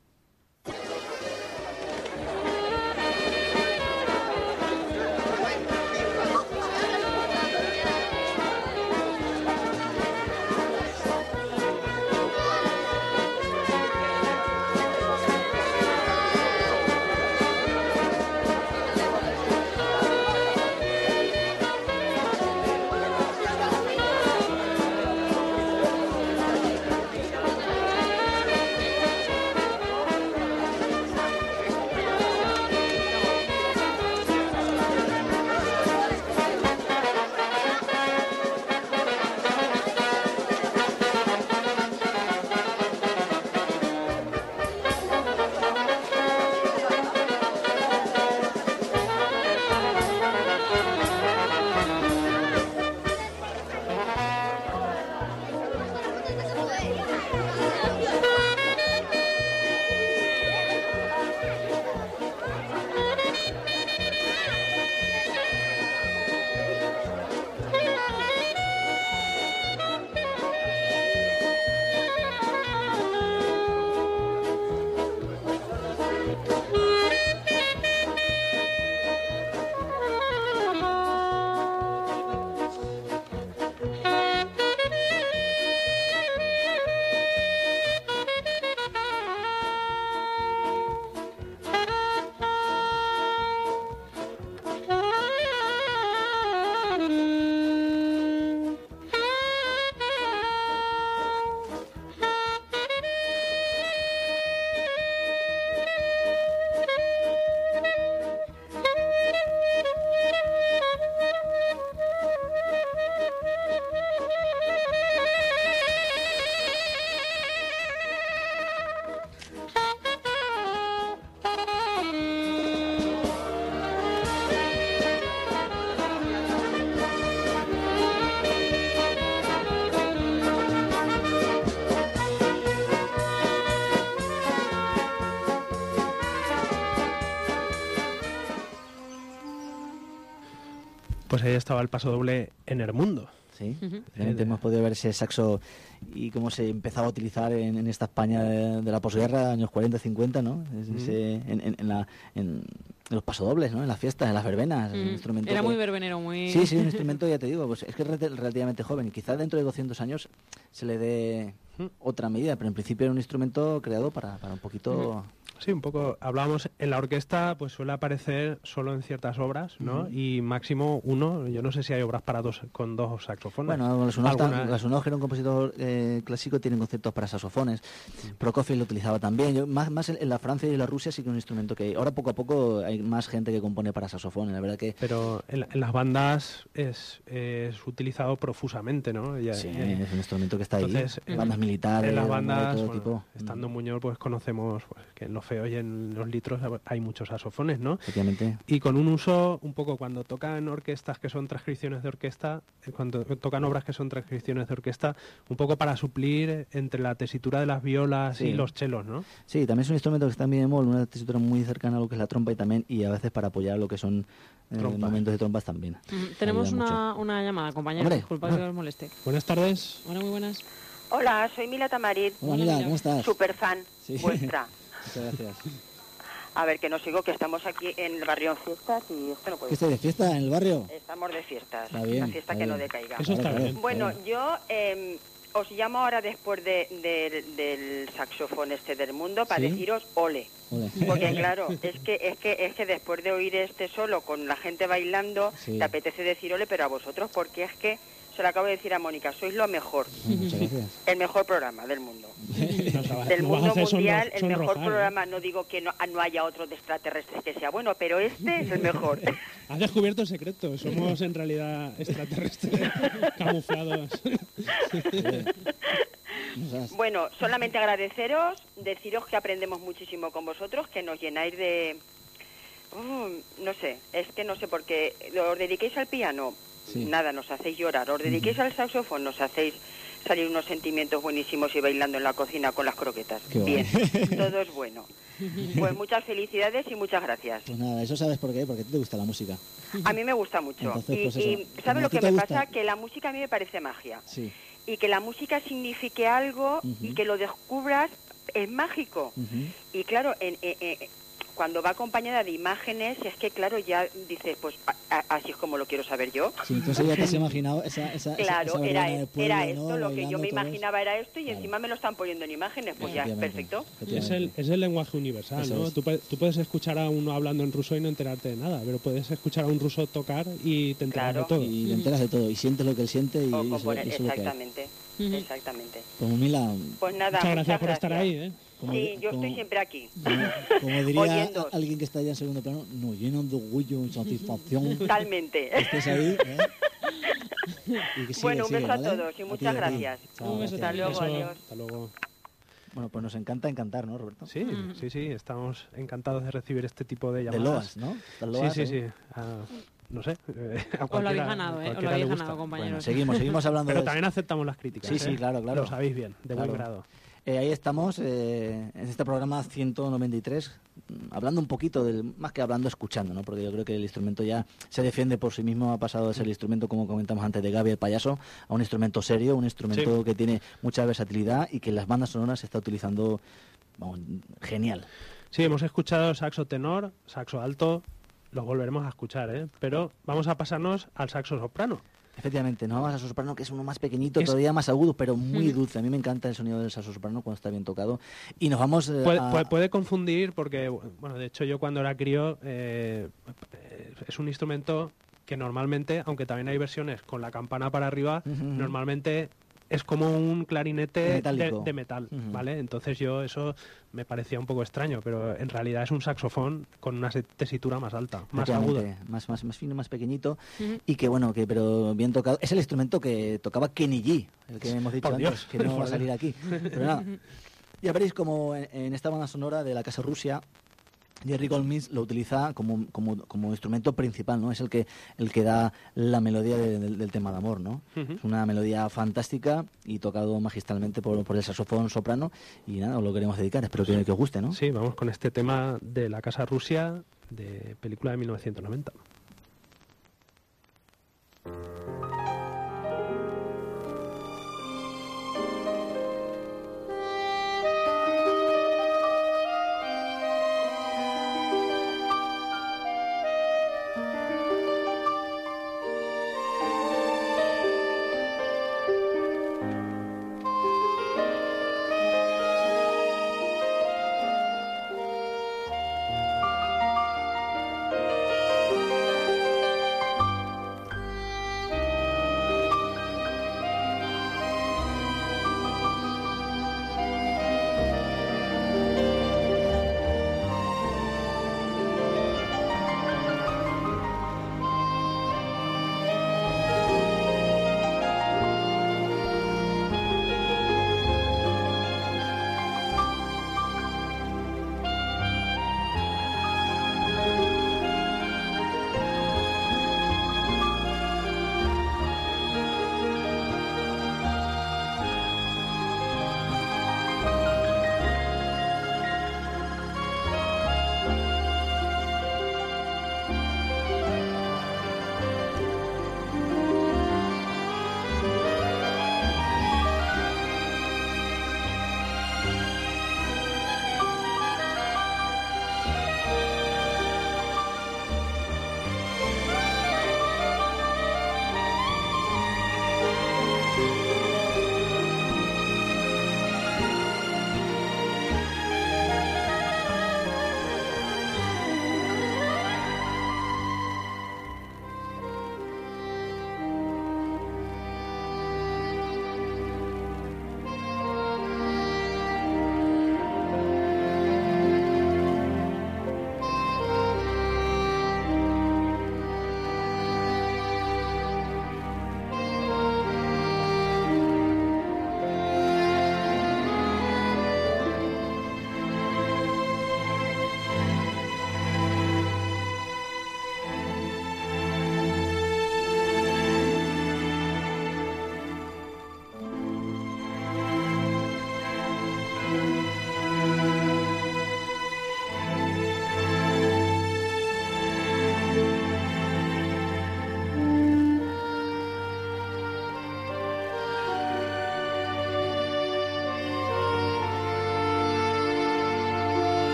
Speaker 2: Pues ahí estaba el paso doble Enermundo.
Speaker 1: Sí,
Speaker 3: Ujú.
Speaker 1: efectivamente hemos podido ver ese saxo y cómo se empezaba a utilizar en, en esta España de, de la posguerra, años cuarenta, cincuenta, ¿no? Es- ese- en, en- en la, en, los pasodobles, ¿no? En las fiestas, en las verbenas.
Speaker 3: Mm,
Speaker 1: un instrumento
Speaker 3: era
Speaker 1: que...
Speaker 3: muy verbenero, muy...
Speaker 1: Sí, sí, un instrumento, ya te digo, pues es que es re- relativamente joven y quizás dentro de doscientos años se le dé otra medida, pero en principio era un instrumento creado para, para un poquito...
Speaker 2: Sí, un poco. Hablábamos en la orquesta, pues suele aparecer solo en ciertas obras, ¿no?
Speaker 1: Ujú.
Speaker 2: Y máximo uno. Yo no sé si hay obras para dos con dos saxofones.
Speaker 1: Bueno, Glazunov,
Speaker 2: Alguna-
Speaker 1: Glazunov, que era un compositor eh, clásico, tiene conceptos para saxofones. Prokofiev lo utilizaba también. Yo, más más en, en la Francia y en la Rusia sí que es un instrumento que... Ahora poco a poco hay más gente que compone para saxofones, la verdad que...
Speaker 2: Pero en, la- en las bandas es, es utilizado profusamente, ¿no? Ya-
Speaker 1: Sí,
Speaker 2: eh,
Speaker 1: es un instrumento que está ahí.
Speaker 2: Entonces,
Speaker 1: En bandas militares,
Speaker 2: en las
Speaker 1: bandas de
Speaker 2: bandas,
Speaker 1: todo
Speaker 2: bueno,
Speaker 1: tipo.
Speaker 2: estando en
Speaker 1: Mm,
Speaker 2: Muñoz, pues conocemos pues, que en los feos y en los litros hay muchos saxofones, ¿no?
Speaker 1: Efectivamente.
Speaker 2: Y con un uso, un poco cuando tocan orquestas que son transcripciones de orquesta, eh, cuando tocan obras que son transcripciones de orquesta, un poco para suplir entre la tesitura de las violas
Speaker 1: Sí.
Speaker 2: y los chelos, ¿no?
Speaker 1: Sí, también es un instrumento que está en mi bemol, una tesitura muy cercana a lo que es la trompa y también, y a veces para apoyar lo que son eh,
Speaker 2: Trompas.
Speaker 1: momentos de trompas también.
Speaker 3: Mm, tenemos
Speaker 1: Ayuda
Speaker 3: una, una llamada, compañero,
Speaker 1: Hombre.
Speaker 3: disculpa que os moleste.
Speaker 2: Buenas tardes.
Speaker 3: Hola, muy buenas.
Speaker 4: Hola, soy Mila Tamarit,
Speaker 1: Hola,
Speaker 3: Hola,
Speaker 1: Mila,
Speaker 3: Mila.
Speaker 1: ¿cómo estás?
Speaker 4: super fan
Speaker 1: Sí.
Speaker 4: vuestra.
Speaker 1: Muchas gracias.
Speaker 4: A ver, que nos sigo, que estamos aquí en el barrio en fiestas y esto no
Speaker 1: ¿Qué
Speaker 4: puede
Speaker 1: estáis de fiesta en el barrio?
Speaker 4: Estamos de fiestas,
Speaker 1: Está bien,
Speaker 4: una fiesta
Speaker 1: está
Speaker 4: que
Speaker 1: bien.
Speaker 4: no decaiga.
Speaker 2: Eso está
Speaker 1: Claro,
Speaker 2: bien.
Speaker 1: claro,
Speaker 4: Bueno,
Speaker 1: claro.
Speaker 4: yo eh, os llamo ahora después de, de- del saxofón este del mundo para
Speaker 1: ¿Sí?
Speaker 4: deciros ole.
Speaker 1: Ole.
Speaker 4: Porque claro, es que, es que es que después de oír este solo con la gente bailando,
Speaker 1: Sí.
Speaker 4: te apetece decir ole, pero a vosotros, porque es que, se lo acabo de decir a Mónica, sois lo mejor,
Speaker 1: Bueno, muchas gracias.
Speaker 4: el mejor programa del mundo.
Speaker 2: Nos va-
Speaker 4: Del
Speaker 2: nos vas a
Speaker 4: mundo
Speaker 2: hacer
Speaker 4: mundial,
Speaker 2: sonro-
Speaker 4: el mejor
Speaker 2: sonrojar, ¿eh?
Speaker 4: programa. No digo que no, no haya otro de extraterrestres que sea bueno, pero este es el mejor.
Speaker 2: Has descubierto el secreto. Somos en realidad extraterrestres camuflados.
Speaker 1: No sabes.
Speaker 4: Bueno, solamente agradeceros, deciros que aprendemos muchísimo con vosotros, que nos llenáis de... Mm, no sé, es que no sé, porque os dediquéis al piano,
Speaker 1: Sí.
Speaker 4: nada, nos hacéis llorar. Os dediquéis al saxofón, nos hacéis salir unos sentimientos buenísimos y bailando en la cocina con las croquetas.
Speaker 1: Qué
Speaker 4: Bien,
Speaker 1: guay.
Speaker 4: todo es bueno. Pues muchas felicidades y muchas gracias.
Speaker 1: Pues nada, eso sabes por qué, porque a ti te gusta la música.
Speaker 4: A mí me gusta mucho.
Speaker 1: Entonces,
Speaker 4: y,
Speaker 1: pues eso,
Speaker 4: y
Speaker 1: como
Speaker 4: ¿sabes
Speaker 1: a
Speaker 4: lo
Speaker 1: ti
Speaker 4: que
Speaker 1: te
Speaker 4: me
Speaker 1: gusta-
Speaker 4: pasa? Que la música a mí me parece magia.
Speaker 1: Sí.
Speaker 4: Y que la música signifique algo
Speaker 1: Ujú.
Speaker 4: y que lo descubras es mágico.
Speaker 1: Ujú.
Speaker 4: Y claro, en, en- en- cuando va acompañada de imágenes, es que claro, ya dices, pues a- a- así es como lo quiero saber yo.
Speaker 1: Sí, entonces ya te has imaginado esa, esa, esa-
Speaker 4: Claro,
Speaker 1: esa
Speaker 4: era,
Speaker 1: verbena del
Speaker 4: es-
Speaker 1: pueblo,
Speaker 4: era
Speaker 1: ¿no?
Speaker 4: esto, lo que yo
Speaker 1: Bailando
Speaker 4: me
Speaker 1: todos.
Speaker 4: imaginaba era esto y
Speaker 1: Claro.
Speaker 4: encima me lo están poniendo en imágenes, pues ya,
Speaker 1: Efectivamente,
Speaker 4: perfecto.
Speaker 2: Es el,
Speaker 1: efectivamente.
Speaker 2: es el lenguaje universal,
Speaker 1: Eso
Speaker 2: ¿no?
Speaker 1: es.
Speaker 2: Tú, pu- tú puedes escuchar a uno hablando en ruso y no enterarte de nada, pero puedes escuchar a un ruso tocar y te enteras
Speaker 4: Claro.
Speaker 2: de todo.
Speaker 1: Y te enteras de todo, y sientes lo que él siente y,
Speaker 4: O
Speaker 1: y eso,
Speaker 4: componer,
Speaker 1: eso es lo que hay.
Speaker 4: exactamente,
Speaker 3: Ujú.
Speaker 4: exactamente.
Speaker 1: Pues Mila,
Speaker 4: Pues nada,
Speaker 2: Muchas gracias por
Speaker 4: muchas
Speaker 2: estar
Speaker 4: gracias.
Speaker 2: ahí, ¿eh?
Speaker 1: como,
Speaker 4: Sí, yo
Speaker 1: como-
Speaker 4: estoy siempre aquí.
Speaker 1: como, como diría
Speaker 4: Oyendo.
Speaker 1: alguien que está allá en segundo plano, nos llenan de orgullo y satisfacción
Speaker 4: Totalmente.
Speaker 1: que estés ahí. ¿eh? Y que sigue,
Speaker 4: Bueno, un
Speaker 1: sigue,
Speaker 4: beso a
Speaker 1: ¿vale?
Speaker 4: todos y
Speaker 1: ti,
Speaker 4: muchas
Speaker 1: a ti.
Speaker 4: gracias.
Speaker 1: Chao,
Speaker 3: Un beso,
Speaker 1: gracias.
Speaker 3: hasta luego,
Speaker 2: Eso,
Speaker 3: adiós.
Speaker 2: hasta luego.
Speaker 1: Bueno, pues nos encanta encantar, ¿no, Roberto?
Speaker 2: Sí, sí, sí, estamos encantados de recibir este tipo de
Speaker 1: De
Speaker 2: llamadas.
Speaker 1: loas, ¿no? Las
Speaker 2: Sí,
Speaker 1: loas,
Speaker 2: sí,
Speaker 1: ¿eh?
Speaker 2: sí. Ah, no sé. eh, a
Speaker 3: Os lo
Speaker 2: cualquiera-
Speaker 3: habéis ganado, ¿eh? Os lo
Speaker 2: cualquiera
Speaker 3: habéis
Speaker 2: le
Speaker 3: ganado,
Speaker 2: gusta.
Speaker 3: compañeros.
Speaker 1: Bueno, seguimos, seguimos hablando
Speaker 2: Pero
Speaker 1: de
Speaker 2: también aceptamos las críticas.
Speaker 1: Sí,
Speaker 2: ¿eh?
Speaker 1: sí, claro, claro.
Speaker 2: Lo sabéis bien, de
Speaker 1: Claro.
Speaker 2: buen grado.
Speaker 1: Eh, ahí estamos, eh, en este programa ciento noventa y tres, mm, hablando un poquito, del, más que hablando, escuchando, ¿no? Porque yo creo que el instrumento ya se defiende por sí mismo, ha pasado de ser el instrumento, como comentamos antes, de Gaby el payaso, a un instrumento serio, un instrumento
Speaker 2: Sí.
Speaker 1: que tiene mucha versatilidad y que en las bandas sonoras se está utilizando, vamos, genial.
Speaker 2: Sí, hemos escuchado saxo tenor, saxo alto, los volveremos a escuchar, ¿eh? Pero vamos a pasarnos al saxo soprano.
Speaker 1: Efectivamente, nos vamos a soprano, que es uno más pequeñito,
Speaker 2: Es-
Speaker 1: todavía más agudo, pero muy
Speaker 3: Mm.
Speaker 1: dulce. A mí me encanta el sonido del saxo soprano cuando está bien tocado. Y nos vamos eh,
Speaker 2: Puede,
Speaker 1: a...
Speaker 2: puede- puede confundir porque, bueno, de hecho yo cuando era crío, eh, es un instrumento que normalmente, aunque también hay versiones con la campana para arriba,
Speaker 1: Ujú, ujú.
Speaker 2: normalmente es como un clarinete de,
Speaker 1: Metálico.
Speaker 2: de metal,
Speaker 1: Ujú.
Speaker 2: ¿vale? Entonces yo eso me parecía un poco extraño, pero en realidad es un saxofón con una se- tesitura más alta, más aguda.
Speaker 1: Efectivamente, más, más, más fino, más pequeñito.
Speaker 3: Ujú.
Speaker 1: Y que bueno, que pero bien tocado. Es el instrumento que tocaba Kenny G, el que hemos dicho
Speaker 2: Por
Speaker 1: antes,
Speaker 2: Dios,
Speaker 1: que no va a
Speaker 2: por
Speaker 1: salir aquí. Pero nada, ya veréis como en, en esta banda sonora de la Casa Rusia, Jerry Goldsmith lo utiliza como, como, como instrumento principal, ¿no? Es el que, el que da la melodía de- del, del tema de amor, ¿no?
Speaker 2: Ujú.
Speaker 1: Es una melodía fantástica y tocado magistralmente por, por el saxofón soprano. Y nada, os lo queremos dedicar. Espero que, que os guste, ¿no?
Speaker 2: Sí, vamos con este tema de la Casa Rusia, de película de mil novecientos noventa.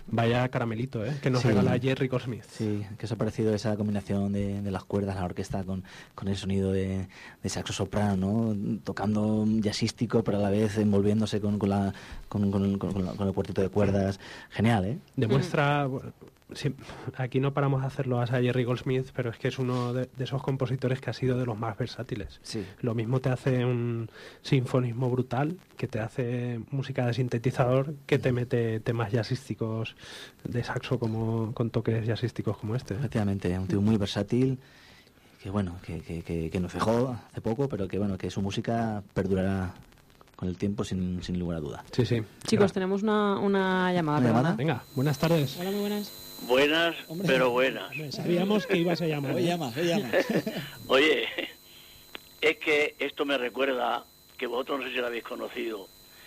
Speaker 2: Vaya caramelito, ¿eh? Que nos
Speaker 1: Sí.
Speaker 2: regala Jerry Goldsmith.
Speaker 1: Sí, ¿qué os ha parecido esa combinación de, de las cuerdas, la orquesta con, con el sonido de, de saxo soprano, ¿no? Tocando jazzístico, pero a la vez envolviéndose con, con, la, con, con, con, con la- con el cuartito de cuerdas. Genial, ¿eh?
Speaker 2: Demuestra... bueno, sí, aquí no paramos de hacerlo a Jerry Goldsmith, pero es que es uno de, de esos compositores que ha sido de los más versátiles.
Speaker 1: Sí.
Speaker 2: Lo mismo te hace un sinfonismo brutal, que te hace música de sintetizador, que te mete temas jazzísticos de saxo como con toques jazzísticos como este. ¿eh?
Speaker 1: Efectivamente, un tío muy versátil, que bueno, que, que, que, que nos dejó hace poco, pero que bueno, que su música perdurará con el tiempo sin, sin lugar a duda.
Speaker 2: Sí, sí.
Speaker 3: Chicos,
Speaker 2: Gra-
Speaker 3: tenemos una, una llamada.
Speaker 1: ¿Una
Speaker 3: perdona.
Speaker 1: llamada?
Speaker 2: Venga, buenas tardes.
Speaker 3: Hola, muy buenas.
Speaker 5: Buenas,
Speaker 6: Hombre.
Speaker 5: pero buenas.
Speaker 6: Hombre,
Speaker 2: Sabíamos que ibas a llamar.
Speaker 6: Hoy
Speaker 2: ¿eh?
Speaker 6: llamas, hoy llamas.
Speaker 5: Oye, es que esto me recuerda que vosotros no sé si lo habéis conocido.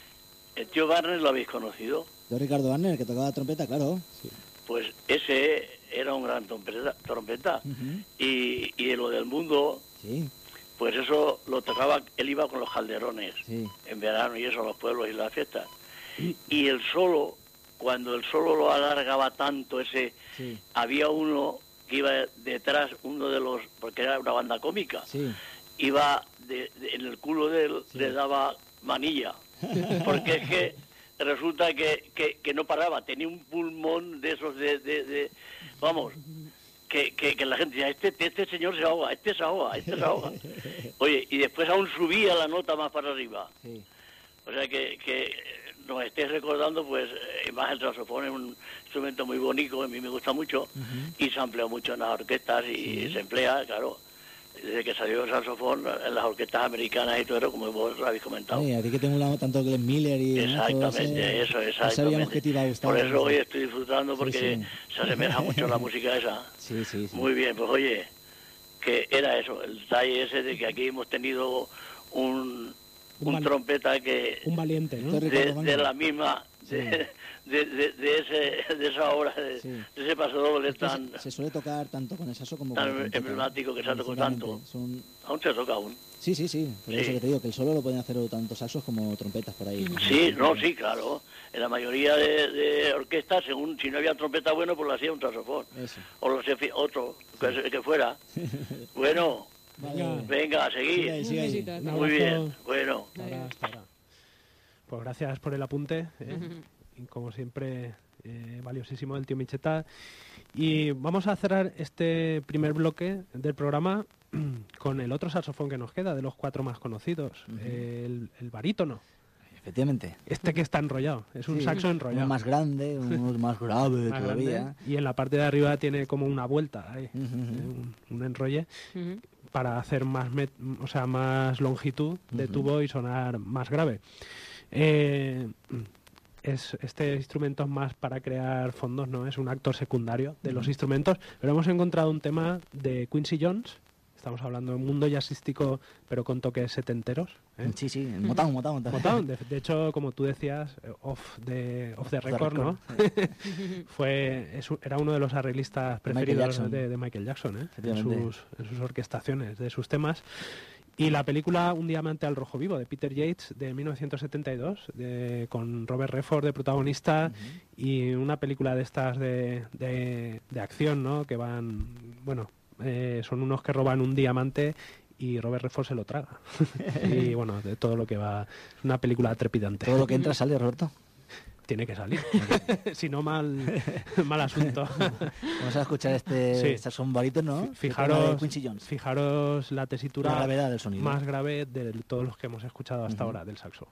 Speaker 5: ¿El tío Barnes lo habéis conocido?
Speaker 6: Yo, Ricardo Warner, que tocaba trompeta, claro.
Speaker 5: Pues ese era un gran trompeta, trompeta.
Speaker 6: Ujú.
Speaker 5: y, y de lo del mundo,
Speaker 6: Sí,
Speaker 5: pues eso lo tocaba, él iba con los calderones
Speaker 6: sí.
Speaker 5: en verano y eso, a los pueblos y las fiestas. Y el solo, cuando el solo lo alargaba tanto, ese
Speaker 6: Sí,
Speaker 5: había uno que iba detrás, uno de los, porque era una banda cómica,
Speaker 6: sí.
Speaker 5: iba de- de- en el culo de él,
Speaker 6: Sí.
Speaker 5: le daba manilla, porque es que resulta que, que, que no paraba, tenía un pulmón de esos de, de, de- vamos, que, que, que la gente decía, este, este señor se ahoga, este se ahoga, este se ahoga. Oye, y después aún subía la nota más para arriba.
Speaker 6: Sí.
Speaker 5: O sea que, que nos estés recordando, pues, eh, más el saxofón es un instrumento muy bonito, a mí me gusta mucho, y se emplea mucho en las orquestas y se emplea, claro, desde que salió el saxofón en las orquestas americanas y todo eso, como vos lo habéis comentado.
Speaker 6: Oye, a ti que te mola tanto Glenn Miller y demás, todo
Speaker 5: Exactamente,
Speaker 6: ese-
Speaker 5: eso,
Speaker 6: ya
Speaker 5: exactamente.
Speaker 6: sabíamos que te iba a gustar.
Speaker 5: Por eso hoy estoy disfrutando
Speaker 6: Sí,
Speaker 5: porque
Speaker 6: sí.
Speaker 5: se asemeja mucho a la música esa.
Speaker 6: Sí, sí, sí.
Speaker 5: Muy bien, pues oye, que era eso, el detalle ese de que aquí hemos tenido un,
Speaker 2: Un
Speaker 5: un
Speaker 2: val-
Speaker 5: trompeta que
Speaker 2: Un valiente, ¿no?
Speaker 6: Esto es
Speaker 5: de,
Speaker 6: Ricardo
Speaker 5: de
Speaker 6: Warner.
Speaker 5: la misma, de, de, de, de ese, de esa obra, de,
Speaker 6: Sí.
Speaker 5: de ese paso doble
Speaker 6: Es que
Speaker 5: tan...
Speaker 6: se, se suele tocar tanto con el saxo como
Speaker 5: tan
Speaker 6: con el trompeta,
Speaker 5: emblemático que se ha tocado
Speaker 6: sinceramente.
Speaker 5: tanto.
Speaker 6: Es un-
Speaker 5: Aún se toca aún.
Speaker 6: Sí, sí, sí. Por eso
Speaker 5: Sí.
Speaker 6: que te digo, que el solo lo pueden hacer tanto saxos como trompetas por ahí.
Speaker 5: Sí, no, sí, claro. En la mayoría de, de orquestas, según si no había trompeta bueno, pues lo hacía un saxofón.
Speaker 6: Eso.
Speaker 5: O lo hacía otro, que, que fuera. Bueno,
Speaker 6: Vale.
Speaker 5: venga, a
Speaker 6: Sigue
Speaker 5: seguir.
Speaker 6: ahí,
Speaker 3: Un
Speaker 6: sigue ahí.
Speaker 3: besito. hasta
Speaker 2: Un
Speaker 5: Muy
Speaker 2: abrazo.
Speaker 5: bien, bueno.
Speaker 2: Hasta ahora, hasta ahora. Pues gracias por el apunte, ¿eh? Y como siempre, eh, valiosísimo del tío Micheta. Y vamos a cerrar este primer bloque del programa con el otro saxofón que nos queda, de los cuatro más conocidos, el, el barítono.
Speaker 1: Efectivamente.
Speaker 2: Este que está enrollado, es un
Speaker 6: Sí.
Speaker 2: saxo
Speaker 1: Uno
Speaker 2: enrollado.
Speaker 1: más grande, uno más grave
Speaker 2: Más
Speaker 1: todavía.
Speaker 2: grande, y en la parte de arriba tiene como una vuelta, ahí,
Speaker 1: Ujú,
Speaker 2: eh,
Speaker 1: ujú.
Speaker 2: un, un enrolle
Speaker 3: Ujú.
Speaker 2: para hacer más met- o sea, más longitud de
Speaker 1: Ujú.
Speaker 2: tubo y sonar más grave. Eh, es, este instrumento es más para crear fondos, ¿no? Es un actor secundario de los instrumentos, pero hemos encontrado un tema de Quincy Jones. Estamos hablando de un mundo jazzístico, pero con toques setenteros. ¿eh?
Speaker 1: Sí, sí, Motown, Motown. Motown.
Speaker 2: Motown, de, de hecho, como tú decías, eh, off the, off the
Speaker 1: the
Speaker 2: record, ¿no? Fue, es un- era uno de los arreglistas
Speaker 1: Michael
Speaker 2: preferidos
Speaker 1: Jackson.
Speaker 2: de, de Michael Jackson, ¿eh? En
Speaker 1: Efectivamente.
Speaker 2: sus, en sus orquestaciones, de sus temas. Y la película Un diamante al rojo vivo, de Peter Yates, de mil novecientos setenta y dos, de- con Robert Redford de protagonista, y una película de estas de, de, de acción, ¿no? Que van, bueno, eh, son unos que roban un diamante y Robert Redford se lo traga. Y bueno, de todo lo que va... Es una película trepidante.
Speaker 1: Todo lo que entra sale, Roberto.
Speaker 2: Tiene que salir. Si no, mal, mal asunto.
Speaker 1: Vamos a escuchar este
Speaker 2: Sí.
Speaker 1: saxofón barítono, ¿no?
Speaker 2: Fijaros,
Speaker 1: de Quincy Jones.
Speaker 2: fijaros la
Speaker 1: La
Speaker 2: tesitura
Speaker 1: gravedad del sonido.
Speaker 2: más grave de todos los que hemos escuchado hasta
Speaker 1: Ujú.
Speaker 2: ahora del saxo.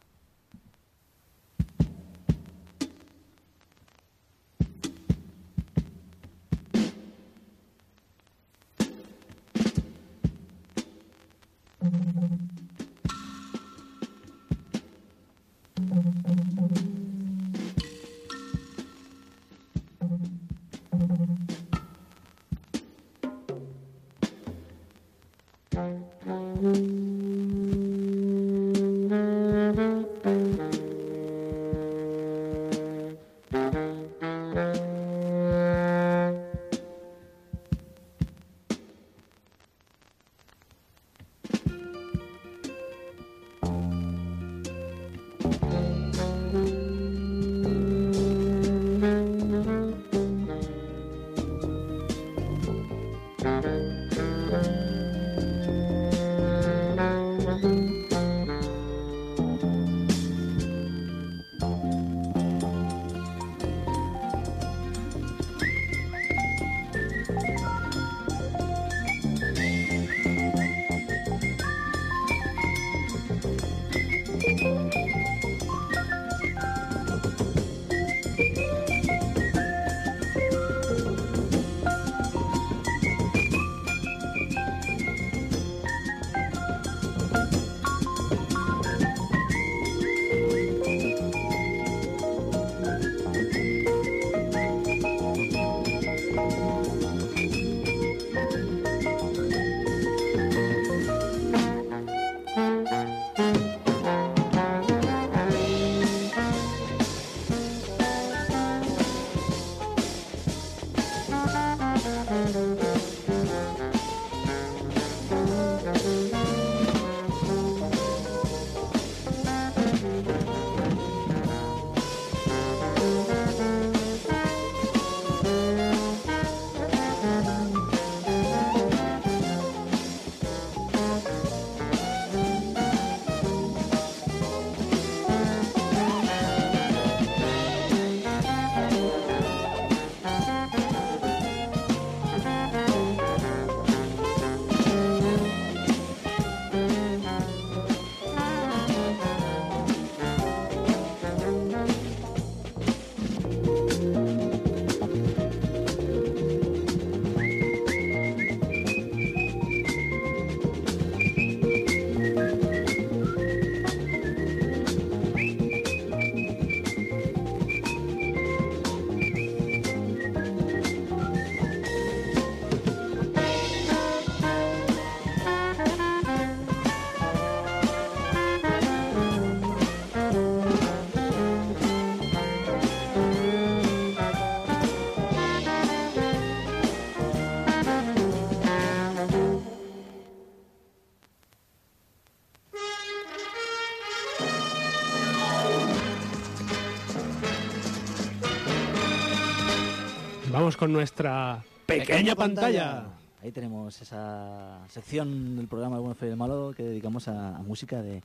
Speaker 2: Vamos con nuestra pequeña, pequeña pantalla.
Speaker 6: pantalla. Ahí tenemos esa sección del programa El bueno, feo y el malo que dedicamos a, a música de,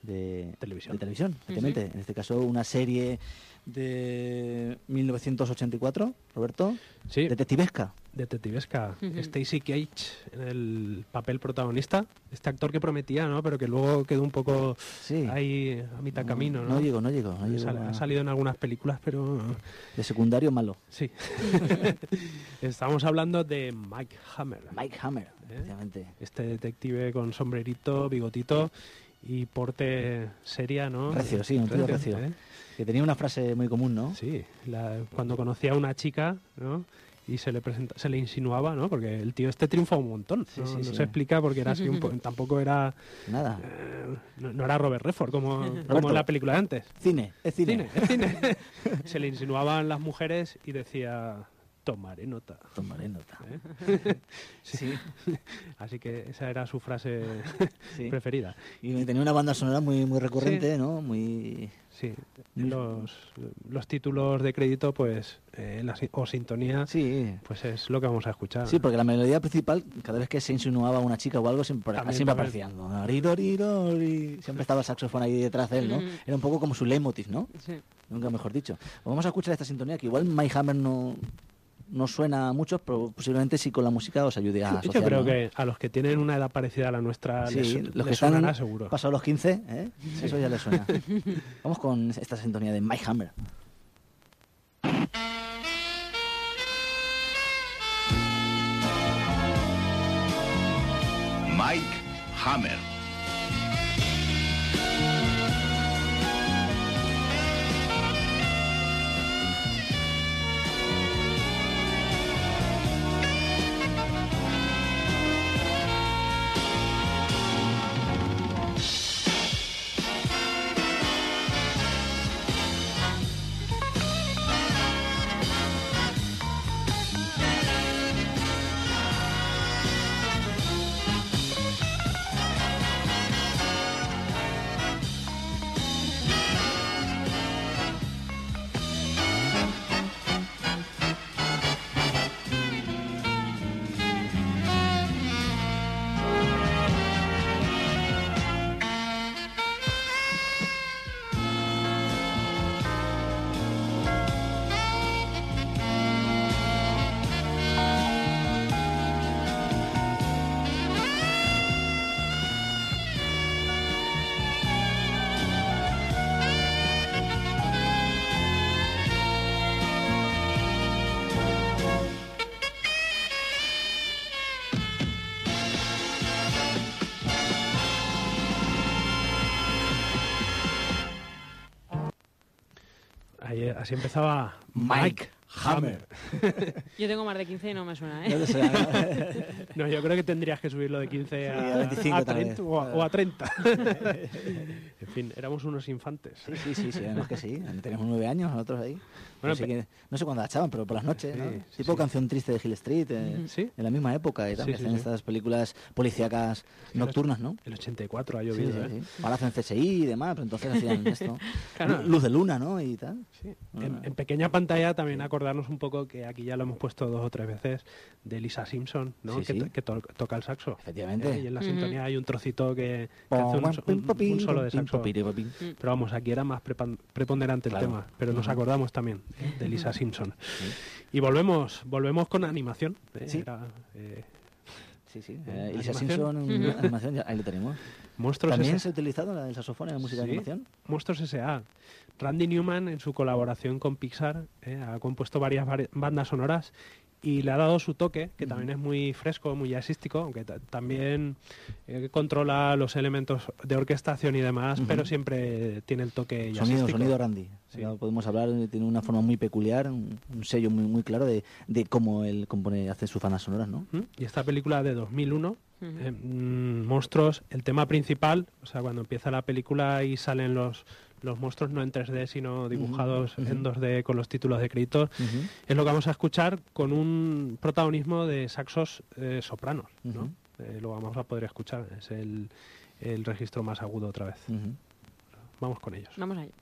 Speaker 6: de
Speaker 2: televisión.
Speaker 6: De televisión, efectivamente. Uh-huh. En este caso, una serie de mil novecientos ochenta y cuatro, Roberto.
Speaker 2: Sí.
Speaker 6: Detectivesca.
Speaker 2: Detectivesca. Uh-huh. Stacy Keach en el papel protagonista. Este actor que prometía, ¿no? Pero que luego quedó un poco sí. ahí a mitad
Speaker 6: no,
Speaker 2: camino, ¿no?
Speaker 6: No llegó, no llegó. No llegó
Speaker 2: Sal,
Speaker 6: a...
Speaker 2: Ha salido en algunas películas, pero...
Speaker 6: De secundario malo.
Speaker 2: Sí. Estamos hablando de Mike Hammer.
Speaker 6: Mike Hammer,
Speaker 2: ¿Eh?
Speaker 6: efectivamente.
Speaker 2: Este detective con sombrerito, bigotito y porte seria, ¿no?
Speaker 6: Recio, sí, un tío recio. ¿Eh? Que tenía una frase muy común, ¿no?
Speaker 2: Sí, la, cuando conocía a una chica, ¿no? Y se le presenta, se le insinuaba, ¿no? Porque el tío este triunfa un montón.
Speaker 6: Sí,
Speaker 2: no
Speaker 6: sí,
Speaker 2: no
Speaker 6: sí.
Speaker 2: se explica porque era así un po- tampoco era...
Speaker 6: Nada.
Speaker 2: Eh, no, no era Robert Redford como, como en la película de antes.
Speaker 6: Cine, es cine.
Speaker 2: Cine, es cine. Se le insinuaban las mujeres y decía... Tomaré nota.
Speaker 6: Tomaré nota.
Speaker 2: ¿Eh?
Speaker 6: Sí.
Speaker 2: sí. Así que esa era su frase
Speaker 6: sí.
Speaker 2: preferida.
Speaker 6: Y tenía una banda sonora muy muy recurrente,
Speaker 2: sí.
Speaker 6: ¿no? Muy...
Speaker 2: Sí, los, los títulos de crédito, pues, eh, la, o sintonía,
Speaker 6: sí.
Speaker 2: pues es lo que vamos a escuchar.
Speaker 6: Sí, porque la melodía principal, cada vez que se insinuaba una chica o algo, siempre,
Speaker 2: También,
Speaker 6: siempre
Speaker 2: también.
Speaker 6: aparecía. Siempre estaba el saxofón ahí detrás de él, ¿no?
Speaker 3: Mm.
Speaker 6: Era un poco como su leitmotiv, ¿no?
Speaker 3: Sí.
Speaker 6: Nunca mejor dicho. Vamos a escuchar esta sintonía, que igual Mike Hammer no... No suena a muchos, pero posiblemente sí con la música os ayude a asociarlo.
Speaker 2: Yo creo
Speaker 6: ¿no?
Speaker 2: que a los que tienen una edad parecida a la nuestra
Speaker 6: sí,
Speaker 2: les,
Speaker 6: los
Speaker 2: les
Speaker 6: que
Speaker 2: sonará
Speaker 6: están
Speaker 2: seguro.
Speaker 6: Pasados los quince, ¿eh?
Speaker 2: Sí.
Speaker 6: Eso ya les suena. Vamos con esta sintonía de Mike Hammer.
Speaker 7: Mike Hammer.
Speaker 2: así empezaba
Speaker 6: Mike
Speaker 2: Mike Hammer.
Speaker 3: Yo tengo más de quince y no me suena, ¿eh?
Speaker 6: No te suena, ¿no?
Speaker 2: No, yo creo que tendrías que subirlo de quince a,
Speaker 6: Sí, a veinticinco
Speaker 2: a
Speaker 6: tal
Speaker 2: treinta
Speaker 6: vez.
Speaker 2: o a, o a treinta. En fin, éramos unos infantes.
Speaker 6: Sí, sí, sí, sí, además que sí. Tenemos nueve años nosotros ahí.
Speaker 2: Bueno,
Speaker 6: Así que, no sé cuándo la echaban, pero por las noches, ¿no?
Speaker 2: Sí, sí,
Speaker 6: Tipo
Speaker 2: sí.
Speaker 6: canción triste de Hill Street, eh,
Speaker 2: Sí.
Speaker 6: en la misma época y tal.
Speaker 2: Sí,
Speaker 6: que
Speaker 2: sí,
Speaker 6: hacían
Speaker 2: sí.
Speaker 6: estas películas policíacas nocturnas, ¿no?
Speaker 2: El ochenta y cuatro ha
Speaker 6: Sí,
Speaker 2: llovido,
Speaker 6: sí,
Speaker 2: ¿eh?
Speaker 6: sí. Ahora hacen C S I y demás, pero entonces hacían esto.
Speaker 2: Claro.
Speaker 6: Luz de luna, ¿no? Y tal.
Speaker 2: Sí.
Speaker 6: Ah.
Speaker 2: En, en pequeña pantalla también acordarnos un poco que aquí ya lo hemos puesto dos o tres veces de Lisa Simpson, ¿no?
Speaker 6: Sí,
Speaker 2: que,
Speaker 6: sí.
Speaker 2: to- que to- toca el saxo.
Speaker 6: Efectivamente.
Speaker 2: ¿Eh? Y en la
Speaker 3: Ujú.
Speaker 2: sintonía hay un trocito que, que hace un, so- un- un solo de saxo.
Speaker 6: Pim,
Speaker 2: Pero vamos, aquí era más prepan- preponderante
Speaker 6: Claro.
Speaker 2: el tema, pero nos
Speaker 6: Ujú.
Speaker 2: acordamos también ¿eh? de Lisa Simpson. Y volvemos, volvemos con animación. ¿eh?
Speaker 6: Sí.
Speaker 2: Era, eh,
Speaker 6: Sí, sí.
Speaker 2: Eh,
Speaker 6: Eh, Elisa
Speaker 2: animación.
Speaker 6: Simpson,
Speaker 3: Ujú.
Speaker 6: animación, ya- ahí lo tenemos.
Speaker 2: Monstruos
Speaker 6: ¿También
Speaker 2: S-
Speaker 6: se ha utilizado la- el saxofón en la música
Speaker 2: Sí.
Speaker 6: de animación?
Speaker 2: Monstruos S A Randy Newman, en su colaboración con Pixar, eh, ha compuesto varias vari- bandas sonoras y le ha dado su toque, que también es muy fresco, muy jazzístico, aunque ta- también eh, controla los elementos de orquestación y demás,
Speaker 6: Ujú.
Speaker 2: pero siempre tiene el toque
Speaker 6: Sonido,
Speaker 2: jazzístico.
Speaker 6: sonido Randy.
Speaker 2: Sí.
Speaker 6: Ya podemos hablar, tiene una forma muy peculiar, un, un sello muy, muy claro de, de cómo él compone, hace sus bandas sonoras, ¿no?
Speaker 2: ¿Mm? Y esta película de dos mil uno,
Speaker 3: Ujú.
Speaker 2: eh, mm, Monstruos, el tema principal, o sea, cuando empieza la película y salen los, los monstruos no en tres D, sino dibujados
Speaker 6: ujú.
Speaker 2: en dos D con los títulos de crédito,
Speaker 6: Ujú.
Speaker 2: es lo que vamos a escuchar con un protagonismo de saxos eh, sopranos, ¿no?
Speaker 6: Ujú.
Speaker 2: Eh, lo vamos a poder escuchar, es el, el registro más agudo otra vez.
Speaker 6: Ujú.
Speaker 2: Vamos con ellos.
Speaker 3: Vamos allá.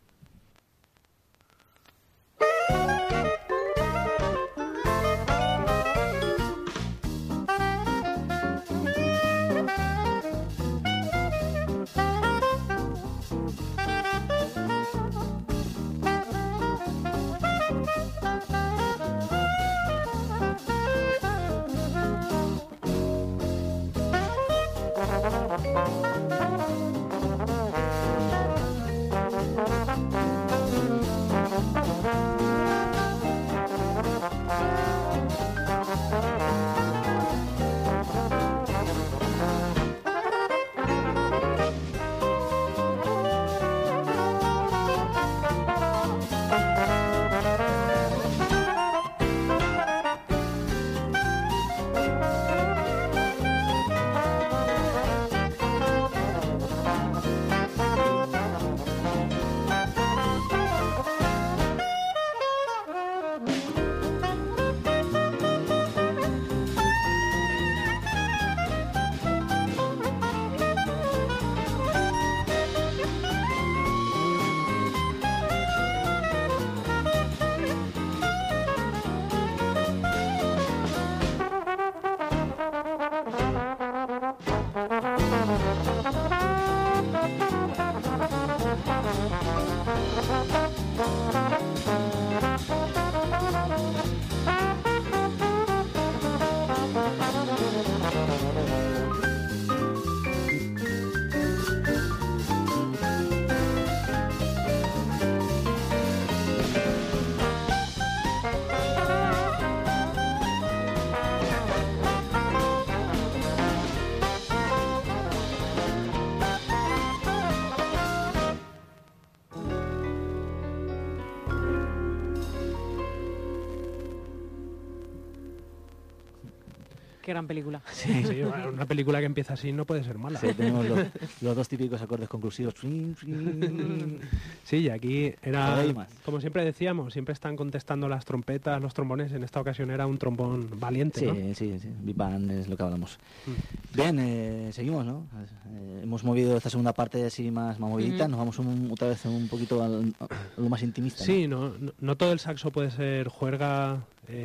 Speaker 3: Qué gran película.
Speaker 2: Sí, sí, una película que empieza así no puede ser mala.
Speaker 6: Sí, tenemos los, los dos típicos acordes conclusivos. Trin, trin.
Speaker 2: Sí, y aquí era,
Speaker 6: Ahora hay más.
Speaker 2: como siempre decíamos, siempre están contestando las trompetas, los trombones. En esta ocasión era un trombón valiente,
Speaker 6: Sí,
Speaker 2: ¿no?
Speaker 6: sí, sí. Big Band es lo que hablamos.
Speaker 2: Mm.
Speaker 6: Bien, eh, seguimos, ¿no? Eh, hemos movido esta segunda parte así más, más movidita.
Speaker 3: Ujú.
Speaker 6: Nos vamos un- otra vez un poquito al- a lo más intimista. ¿no?
Speaker 2: Sí, no, no, no todo el saxo puede ser juerga,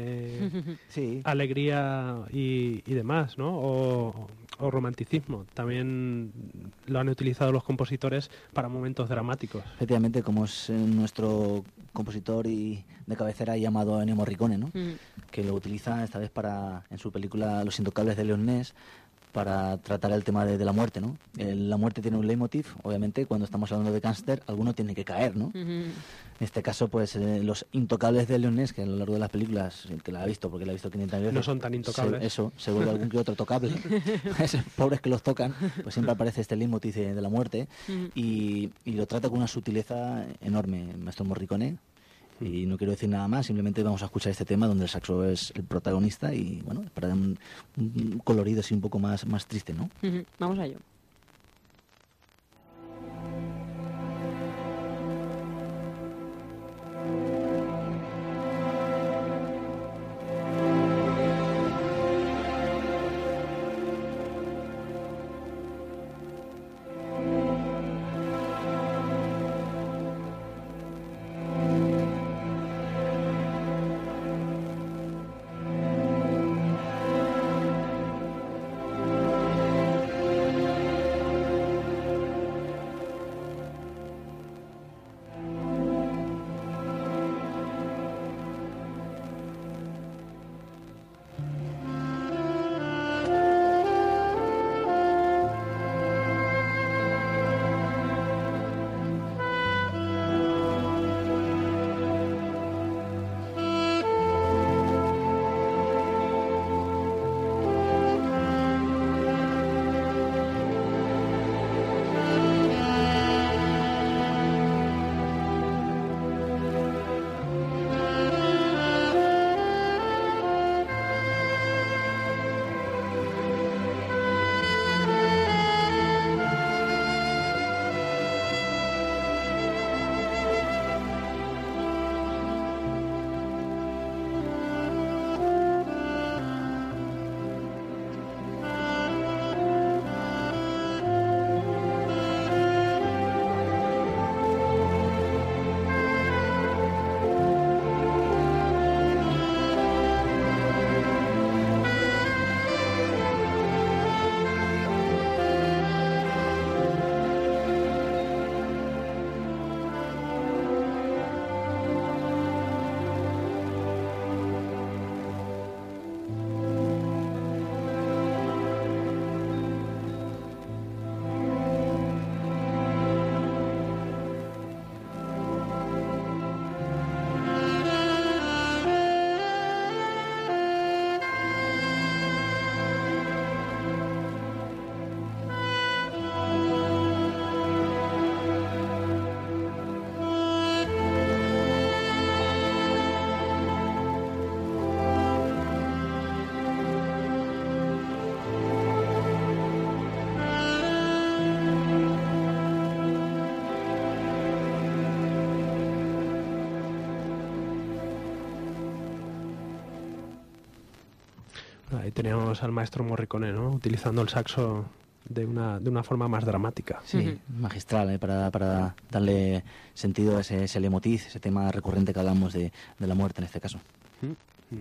Speaker 2: eh,
Speaker 6: Sí.
Speaker 2: alegría y, y demás, ¿no? O, o romanticismo. También lo han utilizado los compositores para momentos dramáticos.
Speaker 6: Efectivamente, como es eh, nuestro compositor y de cabecera llamado Ennio Morricone, ¿no?
Speaker 3: Mm.
Speaker 6: Que lo utiliza esta vez para en su película Los Intocables de Leon Ness para tratar el tema de, de la muerte, ¿no? El- la muerte tiene un leitmotiv, obviamente, cuando estamos hablando de cáncer, alguno tiene que caer, ¿no?
Speaker 3: Ujú.
Speaker 6: En este caso, pues, eh, Los Intocables de Leon Ness, que a lo largo de las películas, el que la ha visto, porque la ha visto quinientas veces...
Speaker 2: No son tan intocables.
Speaker 6: se- eso, se vuelve algún que otro tocable. Esos pobres que los tocan, pues siempre aparece este leitmotiv de, de la muerte
Speaker 3: Ujú.
Speaker 6: y, y lo trata con una sutileza enorme, Maestro Morricone. Y no quiero decir nada más, simplemente vamos a escuchar este tema donde el saxo es el protagonista y, bueno, para dar un, un colorido así un poco más, más triste, ¿no?
Speaker 3: Uh-huh. Vamos a ello.
Speaker 2: Ahí teníamos al maestro Morricone, ¿no? Utilizando el saxo de una, de una forma más dramática.
Speaker 6: Sí, uh-huh. magistral, ¿eh? para, para darle sentido a ese, ese leitmotiv, ese tema recurrente que hablamos de, de la muerte en este caso.
Speaker 2: Uh-huh.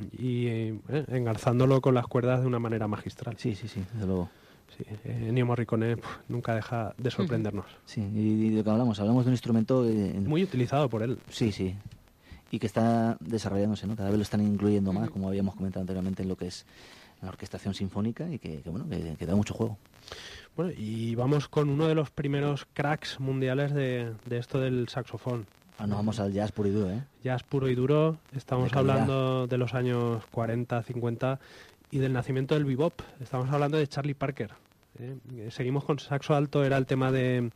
Speaker 2: Y eh, engarzándolo con las cuerdas de una manera magistral.
Speaker 6: Sí, sí, sí, desde luego.
Speaker 2: Sí, eh, Ennio Morricone puf, nunca deja de sorprendernos.
Speaker 6: Sí, y de lo que hablamos, hablamos de un instrumento... Eh,
Speaker 2: muy utilizado por él.
Speaker 6: Sí, sí, y que está desarrollándose, ¿no? Cada vez lo están incluyendo más, como habíamos comentado anteriormente, en lo que es la orquestación sinfónica y que, que bueno, que, que da mucho juego.
Speaker 2: Bueno, y vamos con uno de los primeros cracks mundiales de, de esto del saxofón.
Speaker 6: Ah, nos vamos al jazz puro y duro, ¿eh?
Speaker 2: Jazz puro y duro, estamos de hablando de los años cuarenta, cincuenta y del nacimiento del bebop. Estamos hablando de Charlie Parker. ¿eh? Seguimos con saxo alto, era el tema de,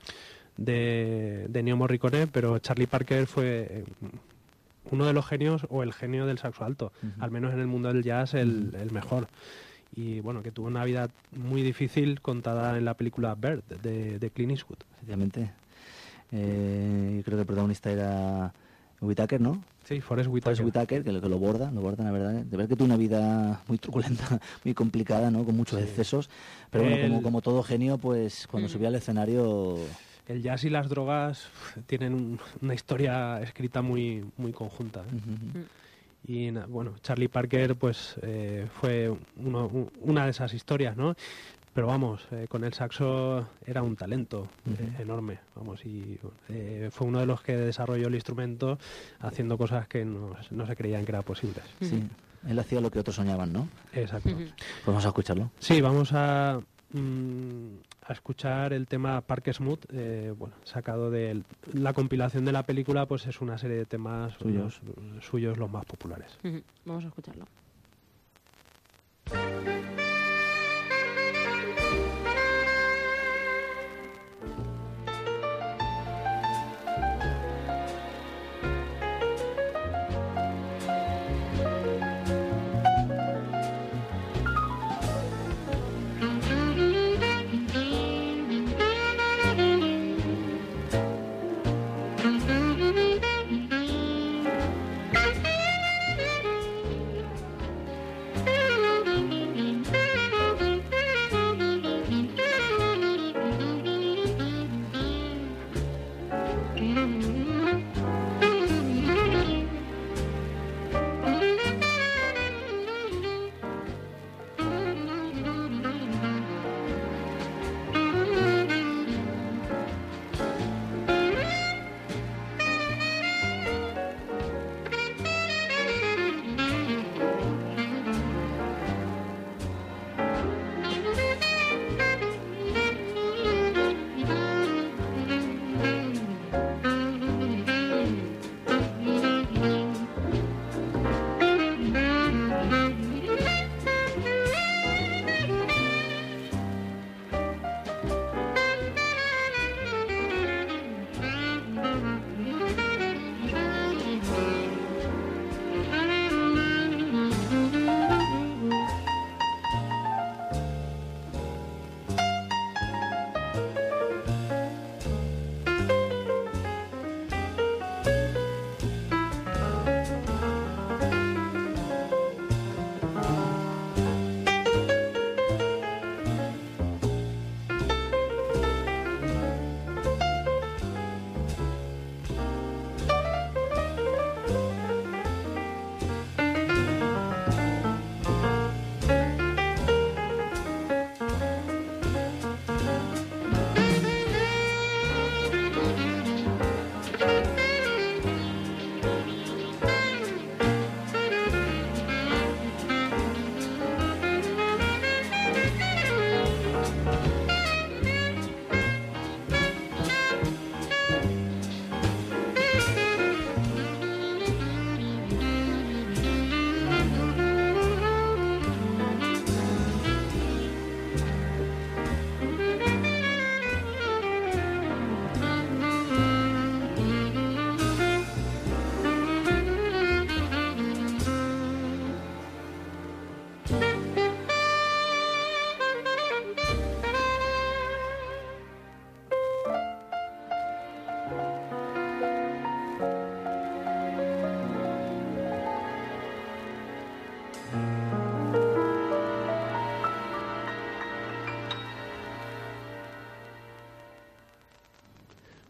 Speaker 2: de, de Ennio Morricone, pero Charlie Parker fue uno de los genios o el genio del saxo alto, uh-huh. al menos en el mundo del jazz el, el mejor. Y bueno, que tuvo una vida muy difícil contada en la película Bird de, de Clint Eastwood.
Speaker 6: Efectivamente. Eh, yo creo que el protagonista era Whitaker, ¿no?
Speaker 2: Sí, Forrest Whitaker.
Speaker 6: Forrest Whitaker, que lo, que lo borda, lo borda, la verdad. De ver que tuvo una vida muy truculenta, muy complicada, ¿no? Con muchos sí. excesos. Pero bueno, el... como, como todo genio, pues cuando mm. subía al escenario...
Speaker 2: El jazz y las drogas tienen un, una historia escrita muy, muy conjunta. ¿eh? Uh-huh. Y bueno, Charlie Parker pues eh, fue uno, un, una de esas historias, ¿no? Pero vamos, eh, con el saxo era un talento uh-huh. eh, enorme, vamos, y eh, fue uno de los que desarrolló el instrumento haciendo cosas que no, no se creían que eran posibles.
Speaker 6: Sí, él hacía lo que otros soñaban, ¿no?
Speaker 2: Exacto.
Speaker 6: Uh-huh. Pues vamos a escucharlo.
Speaker 2: Sí, vamos a, mm, a escuchar el tema Park Smooth, eh, bueno, sacado de la compilación de la película, pues es una serie de temas suyos, los, suyos los más populares.
Speaker 3: Uh-huh. Vamos a escucharlo.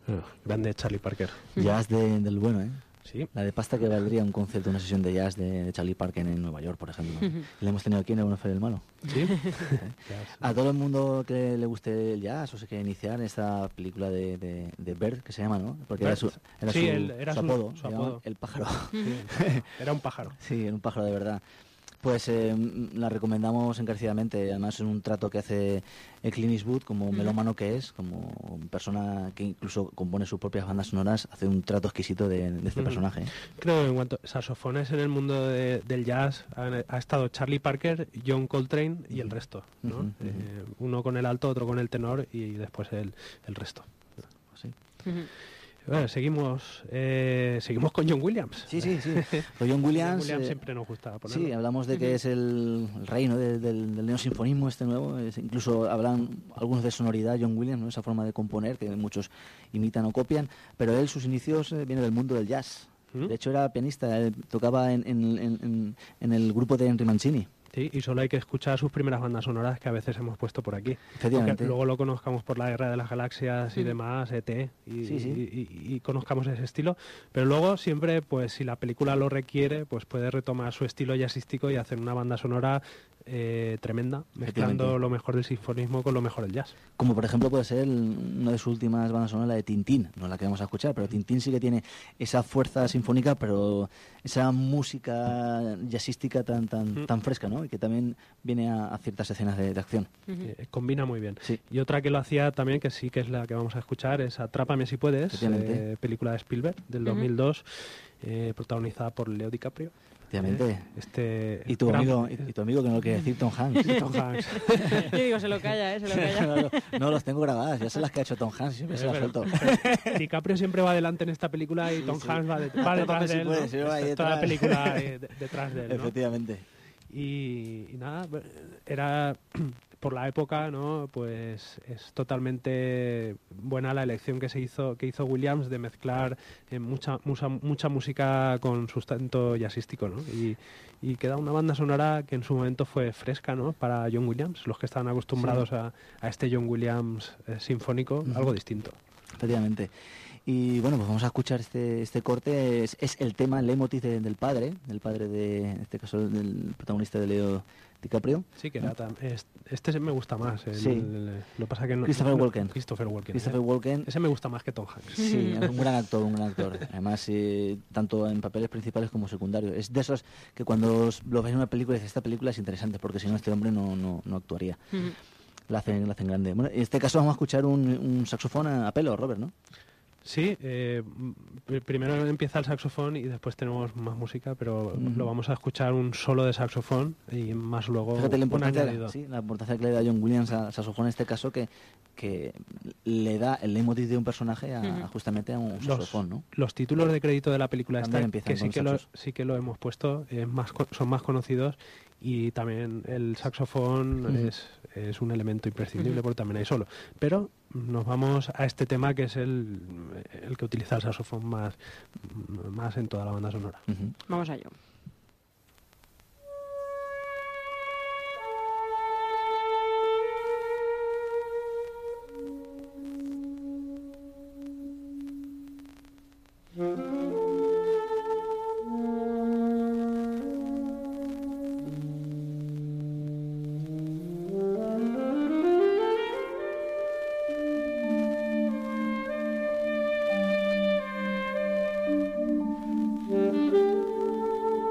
Speaker 2: Oh, grande Charlie Parker.
Speaker 6: Jazz de, del bueno, ¿eh?
Speaker 2: Sí.
Speaker 6: La de pasta que valdría un concierto, una sesión de jazz de, de Charlie Parker en Nueva York, por ejemplo. Le hemos tenido aquí en el Bueno, Feo y el Malo.
Speaker 2: Sí.
Speaker 6: A todo el mundo que le guste el jazz o se quiere iniciar en esta película de, de, de Bird, que se llama, ¿no? Porque era su, era
Speaker 2: sí,
Speaker 6: su,
Speaker 2: él, era
Speaker 6: su
Speaker 2: su-
Speaker 6: apodo,
Speaker 2: su
Speaker 6: se llamaba
Speaker 2: apodo.
Speaker 6: el pájaro.
Speaker 2: Sí, era un pájaro.
Speaker 6: Sí, era un pájaro de verdad. Pues eh, la recomendamos encarecidamente. Además, es un trato que hace el Clint Eastwood, como melómano que es, como persona que incluso compone sus propias bandas sonoras, hace un trato exquisito de, de este
Speaker 2: Ujú.
Speaker 6: personaje.
Speaker 2: Creo que en cuanto a saxofones en el mundo de- del jazz ha, ha estado Charlie Parker, John Coltrane y el resto, ¿no?
Speaker 6: Ujú, ujú.
Speaker 2: Eh, uno con el alto, otro con el tenor y después el, el resto.
Speaker 6: Sí,
Speaker 3: Ujú.
Speaker 2: Bueno, seguimos eh, seguimos con John Williams.
Speaker 6: sí, sí. sí. Pero John Williams,
Speaker 2: John Williams
Speaker 6: eh,
Speaker 2: siempre nos gustaba ponerlo.
Speaker 6: sí, hablamos de que es el, el reino de- del, del neosinfonismo este nuevo. Es- incluso hablan algunos de sonoridad, John Williams, ¿no? Esa forma de componer que muchos imitan o copian. Pero él, sus inicios, eh, viene del mundo del jazz.
Speaker 2: ¿Mm?
Speaker 6: De hecho, era pianista, él tocaba en, en- en- en- en el grupo de Henry Mancini.
Speaker 2: Sí, y solo hay que escuchar sus primeras bandas sonoras que a veces hemos puesto por aquí.
Speaker 6: Efectivamente.
Speaker 2: Aunque luego lo conozcamos por la Guerra de las Galaxias y
Speaker 3: Mm.
Speaker 2: demás, E T, y,
Speaker 6: Sí, sí.
Speaker 2: y- y- y conozcamos ese estilo. Pero luego siempre, pues si la película lo requiere, pues puede retomar su estilo jazzístico y hacer una banda sonora eh, tremenda, mezclando
Speaker 6: Efectivamente.
Speaker 2: lo mejor del sinfonismo con lo mejor del jazz.
Speaker 6: Como por ejemplo puede ser el- una de sus últimas bandas sonoras, la de Tintín, no la que vamos a escuchar, pero Tintín sí que tiene esa fuerza sinfónica, pero esa música jazzística tan tan
Speaker 2: Mm.
Speaker 6: tan fresca, ¿no? Y que también viene a, a ciertas escenas de, de acción.
Speaker 3: Ujú.
Speaker 2: Eh, combina muy bien.
Speaker 6: Sí.
Speaker 2: Y otra que lo hacía también, que sí que es la que vamos a escuchar, es Atrápame si puedes,
Speaker 6: Efectivamente.
Speaker 2: eh, película de Spielberg del
Speaker 3: Ujú.
Speaker 2: dos mil dos, eh, protagonizada por Leo DiCaprio.
Speaker 6: Efectivamente.
Speaker 2: Eh, este
Speaker 6: Y tu
Speaker 2: gran-
Speaker 6: amigo, y, y tu amigo que no lo quiere decir, Tom Hanks.
Speaker 2: Tom Hanks.
Speaker 3: Yo digo, se lo calla, ¿eh? Se lo calla.
Speaker 6: no, no, los tengo grabadas, ya sé las que ha hecho Tom Hanks, siempre se las
Speaker 2: Pero-
Speaker 6: suelto.
Speaker 2: pero DiCaprio siempre va adelante en esta película y Tom
Speaker 6: sí.
Speaker 2: Hanks va, de- va
Speaker 6: Atrápame
Speaker 2: detrás
Speaker 6: si
Speaker 2: de él, ¿no?
Speaker 6: puedes, yo ahí
Speaker 2: Está toda la
Speaker 6: detrás.
Speaker 2: película eh, de- detrás de él, ¿no?
Speaker 6: Efectivamente.
Speaker 2: Y, y nada, era por la época, ¿no? Pues es totalmente buena la elección que se hizo, que hizo Williams de mezclar eh, mucha, mucha, mucha música con sustento jazzístico, ¿no? Y, y queda una banda sonora que en su momento fue fresca, ¿no? Para John Williams, los que estaban acostumbrados a, a este John Williams eh, sinfónico,
Speaker 6: Ujú.
Speaker 2: algo distinto.
Speaker 6: Efectivamente. Y bueno, pues vamos a escuchar este, este corte. Es, es el tema, el leitmotiv de- del padre, del padre de, en este caso, del protagonista de Leo DiCaprio.
Speaker 2: Sí, que era tam- es- este me gusta más. el-
Speaker 6: Sí.
Speaker 2: el- lo pasa que no,
Speaker 6: Christopher
Speaker 2: no-
Speaker 6: Walken.
Speaker 2: Christopher Walken.
Speaker 6: Christopher
Speaker 2: eh.
Speaker 6: Walken,
Speaker 2: Ese me gusta más que Tom Hanks.
Speaker 6: sí, es un gran actor, un gran actor. Además, eh, tanto en papeles principales como secundarios. Es de esos que cuando os- lo ves en una película dices, esta película es interesante, porque si no, este hombre no, no, no actuaría.
Speaker 3: Ujú.
Speaker 6: La hacen, la hacen grande. Bueno, en este caso vamos a escuchar un, un saxofón a, a pelo, Robert, ¿no?
Speaker 2: Sí, eh, m- primero empieza el saxofón y después tenemos más música, pero
Speaker 6: Ujú.
Speaker 2: lo vamos a escuchar un solo de saxofón y más luego
Speaker 6: Fíjate la
Speaker 2: un
Speaker 6: importancia,
Speaker 2: añadido.
Speaker 6: sí, la importancia que le da John Williams al saxofón en este caso, que, que le da el leitmotiv de un personaje a,
Speaker 3: Ujú.
Speaker 6: justamente a un
Speaker 2: Los,
Speaker 6: saxofón, ¿no?
Speaker 2: los títulos de crédito de la película
Speaker 6: También
Speaker 2: esta,
Speaker 6: empiezan
Speaker 2: que sí
Speaker 6: con
Speaker 2: que, lo,
Speaker 6: saxos.
Speaker 2: sí que lo hemos puesto, es más, co- son más conocidos y también el saxofón
Speaker 6: Ujú.
Speaker 2: es, es un elemento imprescindible
Speaker 3: Ujú.
Speaker 2: porque también hay solo. Pero nos vamos a este tema que es el, el que utiliza el saxofón más, más en toda la banda sonora.
Speaker 6: Ujú.
Speaker 3: Vamos a ello.
Speaker 8: Thank you.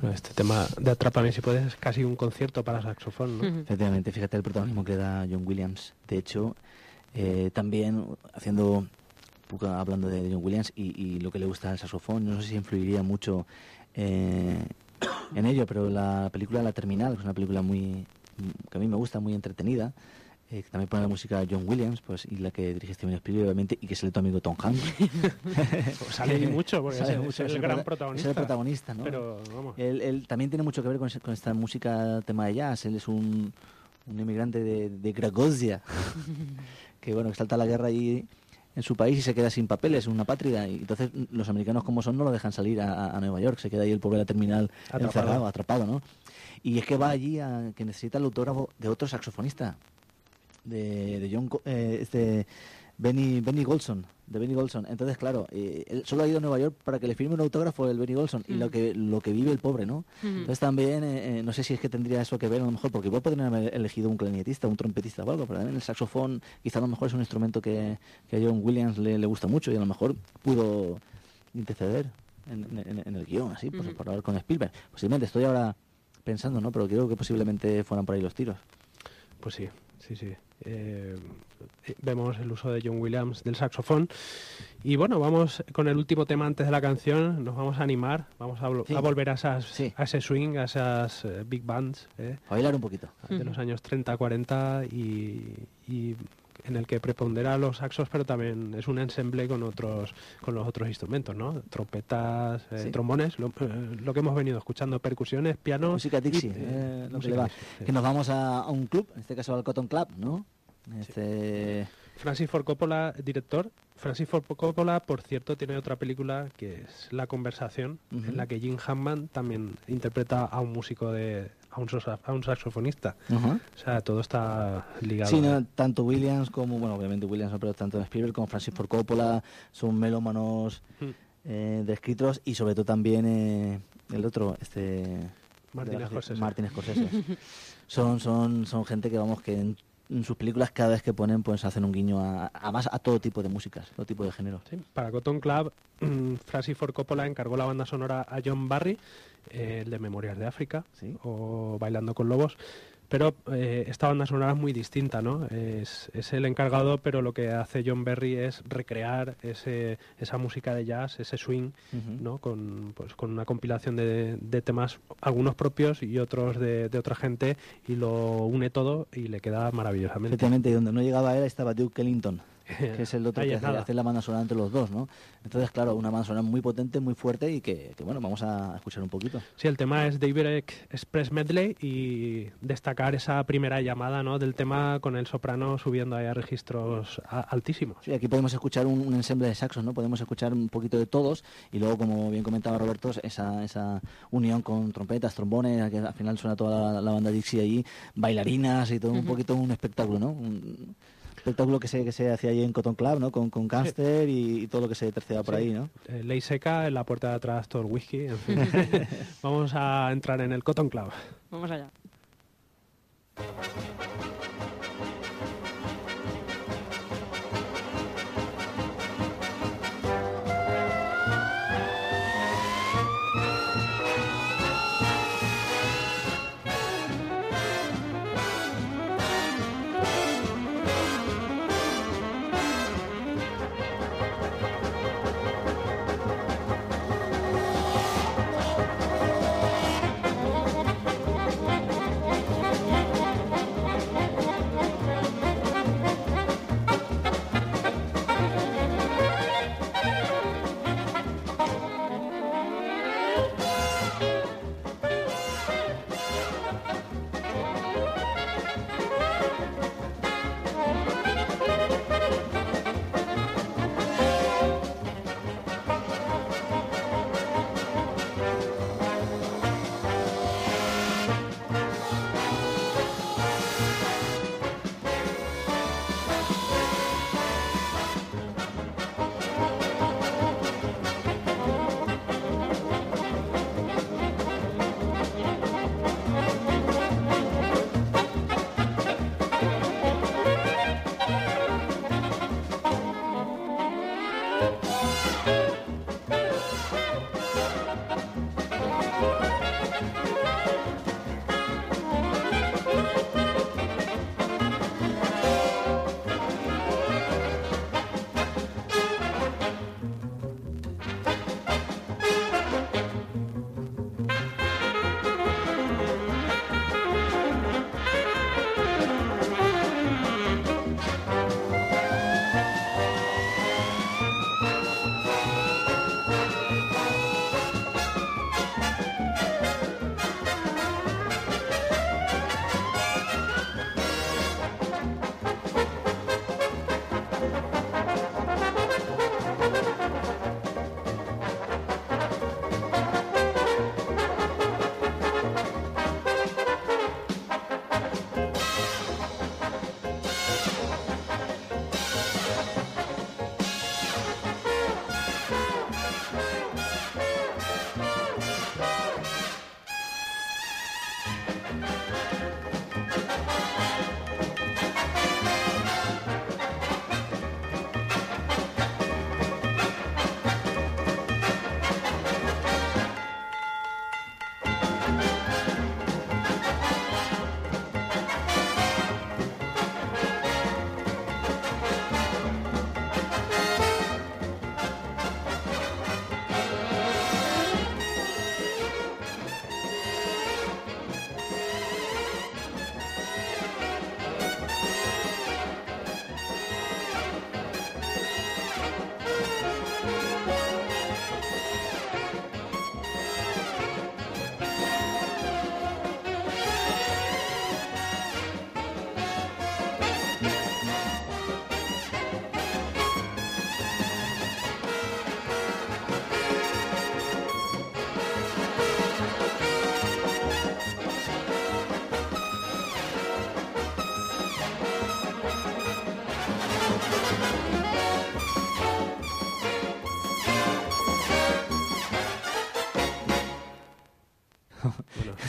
Speaker 2: Este tema de Atrápame si puedes es casi un concierto para saxofón, ¿no?
Speaker 6: Efectivamente, fíjate el protagonismo que le da John Williams. De hecho, eh, también haciendo, hablando de John Williams y, y lo que le gusta al saxofón, no sé si influiría mucho eh, en ello, pero la película La Terminal, que es una película muy que a mí me gusta, muy entretenida, eh, que también pone la música John Williams, pues, y la que dirige Steven Spielberg, obviamente, y que sale tu amigo Tom Hanks.
Speaker 2: Pues sale ahí mucho, porque
Speaker 6: sale
Speaker 2: es,
Speaker 6: mucho,
Speaker 2: es el
Speaker 6: es
Speaker 2: gran
Speaker 6: el
Speaker 2: protagonista.
Speaker 6: Es el protagonista, ¿no?
Speaker 2: Pero, vamos.
Speaker 6: Él, él también tiene mucho que ver con, con esta música, tema de jazz. Él es un, un inmigrante de, de Cracovia, que, bueno, que salta a la guerra allí en su país y se queda sin papeles, una pátrida, y entonces los americanos como son no lo dejan salir a, a Nueva York, se queda ahí el pobre de la terminal atrapado. encerrado, atrapado, ¿no? Y es que va allí a que necesita el autógrafo de otro saxofonista, de, de John, eh, este Benny, Benny Golson, de Benny Golson. Entonces, claro, eh, él solo ha ido a Nueva York para que le firme un autógrafo del Benny Golson, mm. y lo que lo que vive el pobre, ¿no? Mm. Entonces también, eh, no sé si es que tendría eso que ver, a lo mejor, porque igual podrían haber elegido un clarinetista, un trompetista o algo, pero también el saxofón quizá a lo mejor es un instrumento que, que a John Williams le, le gusta mucho y a lo mejor pudo interceder en, en, en el guión, así, pues, mm. por hablar con Spielberg. Posiblemente, estoy ahora pensando, ¿no? Pero creo que posiblemente fueran por ahí los tiros.
Speaker 2: Pues sí, sí, sí. Eh, vemos el uso de John Williams del saxofón y bueno, vamos con el último tema antes de la canción, nos vamos a animar, vamos a, sí. a volver a, esas, sí. a ese swing, a esas uh, big bands eh,
Speaker 6: a bailar un poquito
Speaker 2: de los años treinta, cuarenta y, y en el que prepondera los saxos, pero también es un ensemble con otros con los otros instrumentos, ¿no? Trompetas, eh, sí. trombones, lo, eh, lo que hemos venido escuchando, percusiones, pianos.
Speaker 6: Música Dixie, y, eh, lo que le va. Sí. Que nos vamos a, a un club, en este caso al Cotton Club, ¿no? Este...
Speaker 2: Sí. Francis Ford Coppola, director. Francis Ford Coppola, por cierto, tiene otra película que es La Conversación, uh-huh. en la que Jim Hammond también interpreta a un músico de a un, a un saxofonista. Uh-huh. O sea, todo está ligado.
Speaker 6: Sí, no, tanto Williams como, bueno, obviamente Williams, pero tanto Spielberg como Francis Ford Coppola son melómanos uh-huh. eh, descritos, y sobre todo también eh, el otro, este
Speaker 2: Martin Scorsese.
Speaker 6: Martin Scorsese. son, son, son gente que, vamos, que en, en sus películas cada vez que ponen pues hacen un guiño a, a más a todo tipo de músicas, todo tipo de géneros.
Speaker 2: Sí, para Cotton Club, mmm, Francis Ford Coppola encargó la banda sonora a John Barry, eh, el de Memorias de África, ¿sí? o Bailando con Lobos. Pero eh, esta banda sonora es muy distinta, ¿no? Es, es el encargado, pero lo que hace John Barry es recrear ese, esa música de jazz, ese swing, uh-huh. ¿no? Con, pues, con una compilación de, de temas, algunos propios y otros de, de otra gente, y lo une todo y le queda maravillosamente.
Speaker 6: Efectivamente, y donde no llegaba él estaba Duke Ellington, que es el otro que hace, hace la banda sonora entre los dos, ¿no? Entonces, claro, una banda sonora muy potente, muy fuerte, y que, que, bueno, vamos a escuchar un poquito.
Speaker 2: Sí, el tema es David Express Medley, y destacar esa primera llamada, ¿no?, del tema con el soprano subiendo ahí a registros a, altísimos.
Speaker 6: Sí, aquí podemos escuchar un, un ensemble de saxos, ¿no? Podemos escuchar un poquito de todos, y luego, como bien comentaba Roberto, esa, esa unión con trompetas, trombones, que al final suena toda la, la banda Dixie ahí, bailarinas y todo, uh-huh. un poquito un espectáculo, ¿no? Un, espectáculo que se que se hacía ahí en Cotton Club, ¿no? Con, con Gangster, sí. y, y todo lo que se terceaba por sí. ahí, ¿no?
Speaker 2: Eh, ley seca, en la puerta de atrás todo el whisky, en fin. Vamos a entrar en el Cotton Club.
Speaker 3: Vamos allá.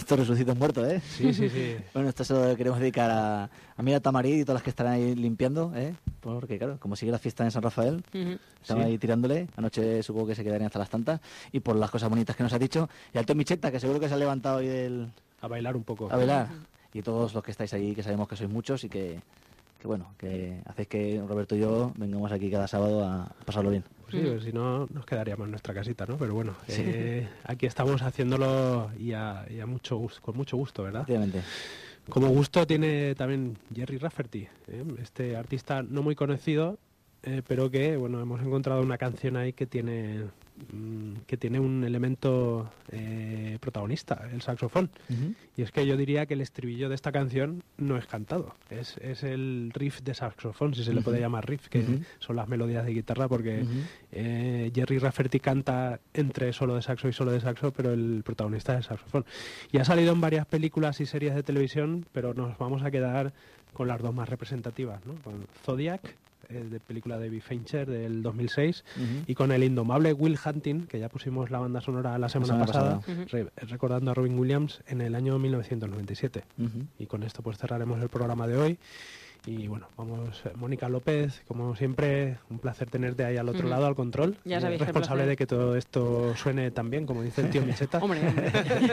Speaker 6: Cristo resucita un muerto, ¿eh?
Speaker 2: Sí, sí, sí.
Speaker 6: Bueno, esto se lo queremos dedicar a, a Mira Tamarí y todas las que estarán ahí limpiando, ¿eh? Porque, claro, como sigue la fiesta en San Rafael,
Speaker 3: Ujú.
Speaker 6: estamos
Speaker 2: Sí.
Speaker 6: ahí tirándole. Anoche supongo que se quedarían hasta las tantas. Y por las cosas bonitas que nos ha dicho. Y al Tommy Cheta, que seguro que se ha levantado hoy del...
Speaker 2: A bailar un poco.
Speaker 6: a velar. Y todos los que estáis ahí, que sabemos que sois muchos y que, que bueno, que hacéis que Roberto y yo vengamos aquí cada sábado a pasarlo bien.
Speaker 2: Pues sí, pues si no, nos quedaríamos en nuestra casita, ¿no? Pero bueno, eh, aquí estamos haciéndolo y a, y a mucho gusto, con mucho gusto, ¿verdad?
Speaker 6: Efectivamente.
Speaker 2: Como gusto tiene también Jerry Rafferty, ¿eh? Este artista no muy conocido, eh, pero que, bueno, hemos encontrado una canción ahí que tiene mm, que tiene un elemento eh, protagonista, el saxofón.
Speaker 6: Ujú.
Speaker 2: Y es que yo diría que el estribillo de esta canción no es cantado, es, es el riff de saxofón, si se le puede
Speaker 6: Ujú.
Speaker 2: llamar riff, que
Speaker 6: Ujú.
Speaker 2: son las melodías de guitarra, porque
Speaker 6: Ujú.
Speaker 2: eh, Jerry Rafferty canta entre solo de saxo y solo de saxo, pero el protagonista es el saxofón. Y ha salido en varias películas y series de televisión, pero nos vamos a quedar con las dos más representativas, ¿no? Con Zodiac, eh, de película de David Fincher del dos mil seis,
Speaker 6: Ujú.
Speaker 2: y con el indomable Will Hunting, que ya pusimos la banda sonora la semana,
Speaker 6: semana
Speaker 2: pasada,
Speaker 3: pasada.
Speaker 2: re- recordando a Robin Williams en el año mil novecientos noventa y siete.
Speaker 6: Ujú.
Speaker 2: Y con esto pues cerraremos el programa de hoy. Y bueno, vamos, eh, Mónica López, como siempre, un placer tenerte ahí al otro
Speaker 3: Ujú.
Speaker 2: lado, al control.
Speaker 3: Ya
Speaker 2: Eh,
Speaker 3: sabéis, qué
Speaker 2: responsable
Speaker 3: placer.
Speaker 2: de que todo esto suene tan bien, como dice el tío Micheta.
Speaker 3: Hombre, hombre.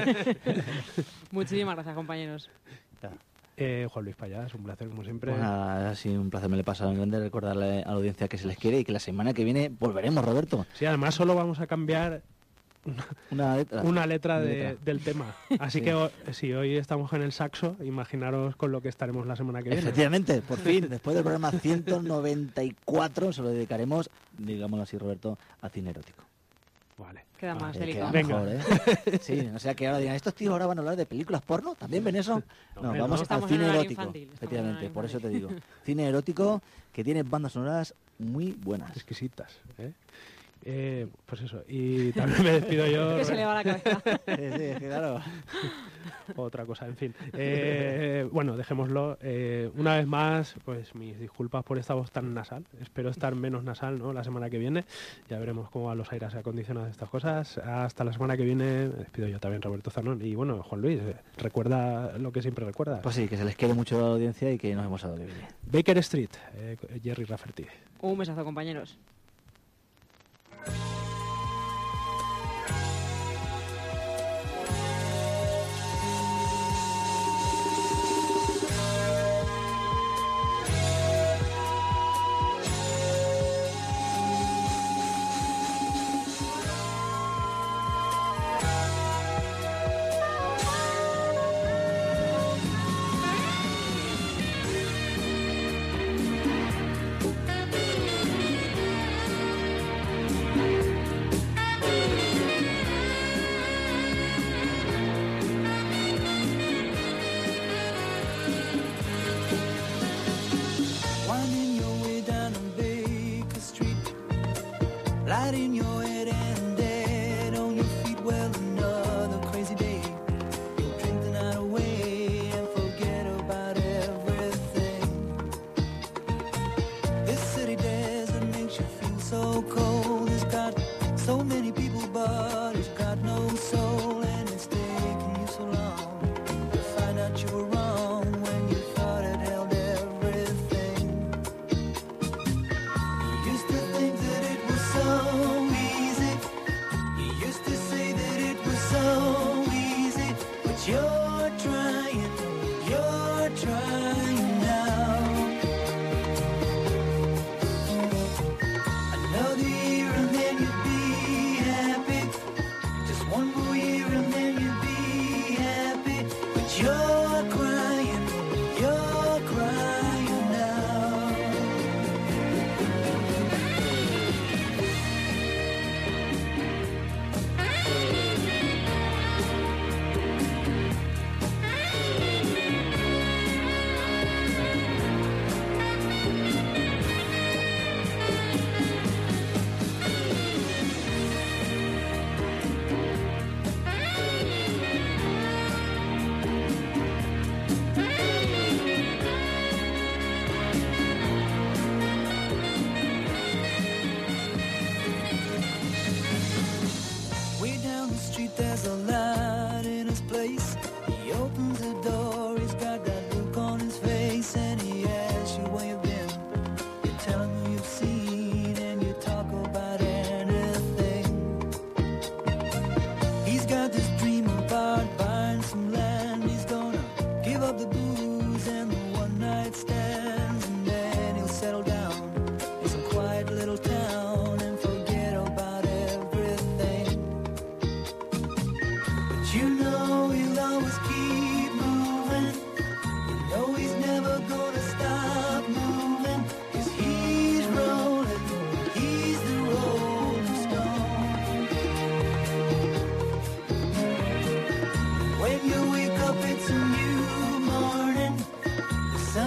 Speaker 3: Muchísimas gracias, compañeros.
Speaker 2: Eh, Juan Luis Payá, es un placer, como siempre.
Speaker 6: Pues nada, ha sido un placer, me le he pasado en grande recordarle a la audiencia que se les quiere y que la semana que viene volveremos, Roberto.
Speaker 2: Sí, además solo vamos a cambiar
Speaker 6: Una letra.
Speaker 2: una letra,
Speaker 6: Una
Speaker 2: de-
Speaker 6: letra.
Speaker 2: del tema. Así
Speaker 6: Sí.
Speaker 2: que o- si hoy estamos en el saxo, imaginaros con lo que estaremos la semana que viene.
Speaker 6: Efectivamente, por fin, después del programa ciento noventa y cuatro, se lo dedicaremos, digámoslo así, Roberto, a cine erótico.
Speaker 2: Vale.
Speaker 3: Queda
Speaker 2: Vale.
Speaker 3: más
Speaker 6: Eh,
Speaker 3: delicado.
Speaker 6: queda
Speaker 2: Venga.
Speaker 6: mejor, ¿eh? Sí, o sea que ahora digan, ¿estos tíos ahora van a hablar de películas porno? ¿También ven eso? No,
Speaker 2: hombre,
Speaker 6: vamos
Speaker 2: no.
Speaker 6: al
Speaker 3: Estamos en
Speaker 6: cine
Speaker 3: horario
Speaker 6: erótico.
Speaker 3: infantil, estamos en
Speaker 6: Efectivamente,
Speaker 3: horario
Speaker 6: por eso te
Speaker 3: infantil.
Speaker 6: digo. Cine erótico que tiene bandas sonoras muy buenas.
Speaker 2: Exquisitas. ¿eh? Eh, pues eso. Y también me despido yo.
Speaker 3: Que se le va la cabeza.
Speaker 6: Sí, sí, es que claro.
Speaker 2: Otra cosa, en fin. Eh, bueno, dejémoslo. Eh, una vez más, pues mis disculpas por esta voz tan nasal. Espero estar menos nasal, ¿no? La semana que viene. Ya veremos cómo van los aires acondicionados de estas cosas. Hasta la semana que viene, me despido yo también, Roberto Zanón. Y bueno, Juan Luis, eh, recuerda lo que siempre recuerdas.
Speaker 6: Pues sí, que se les quiere mucho a la audiencia y que nos vemos a lo que viene.
Speaker 2: Baker Street, eh, Jerry Rafferty.
Speaker 3: Un besazo, compañeros.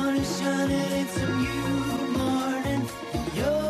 Speaker 8: sun is shining, it's a new morning. You're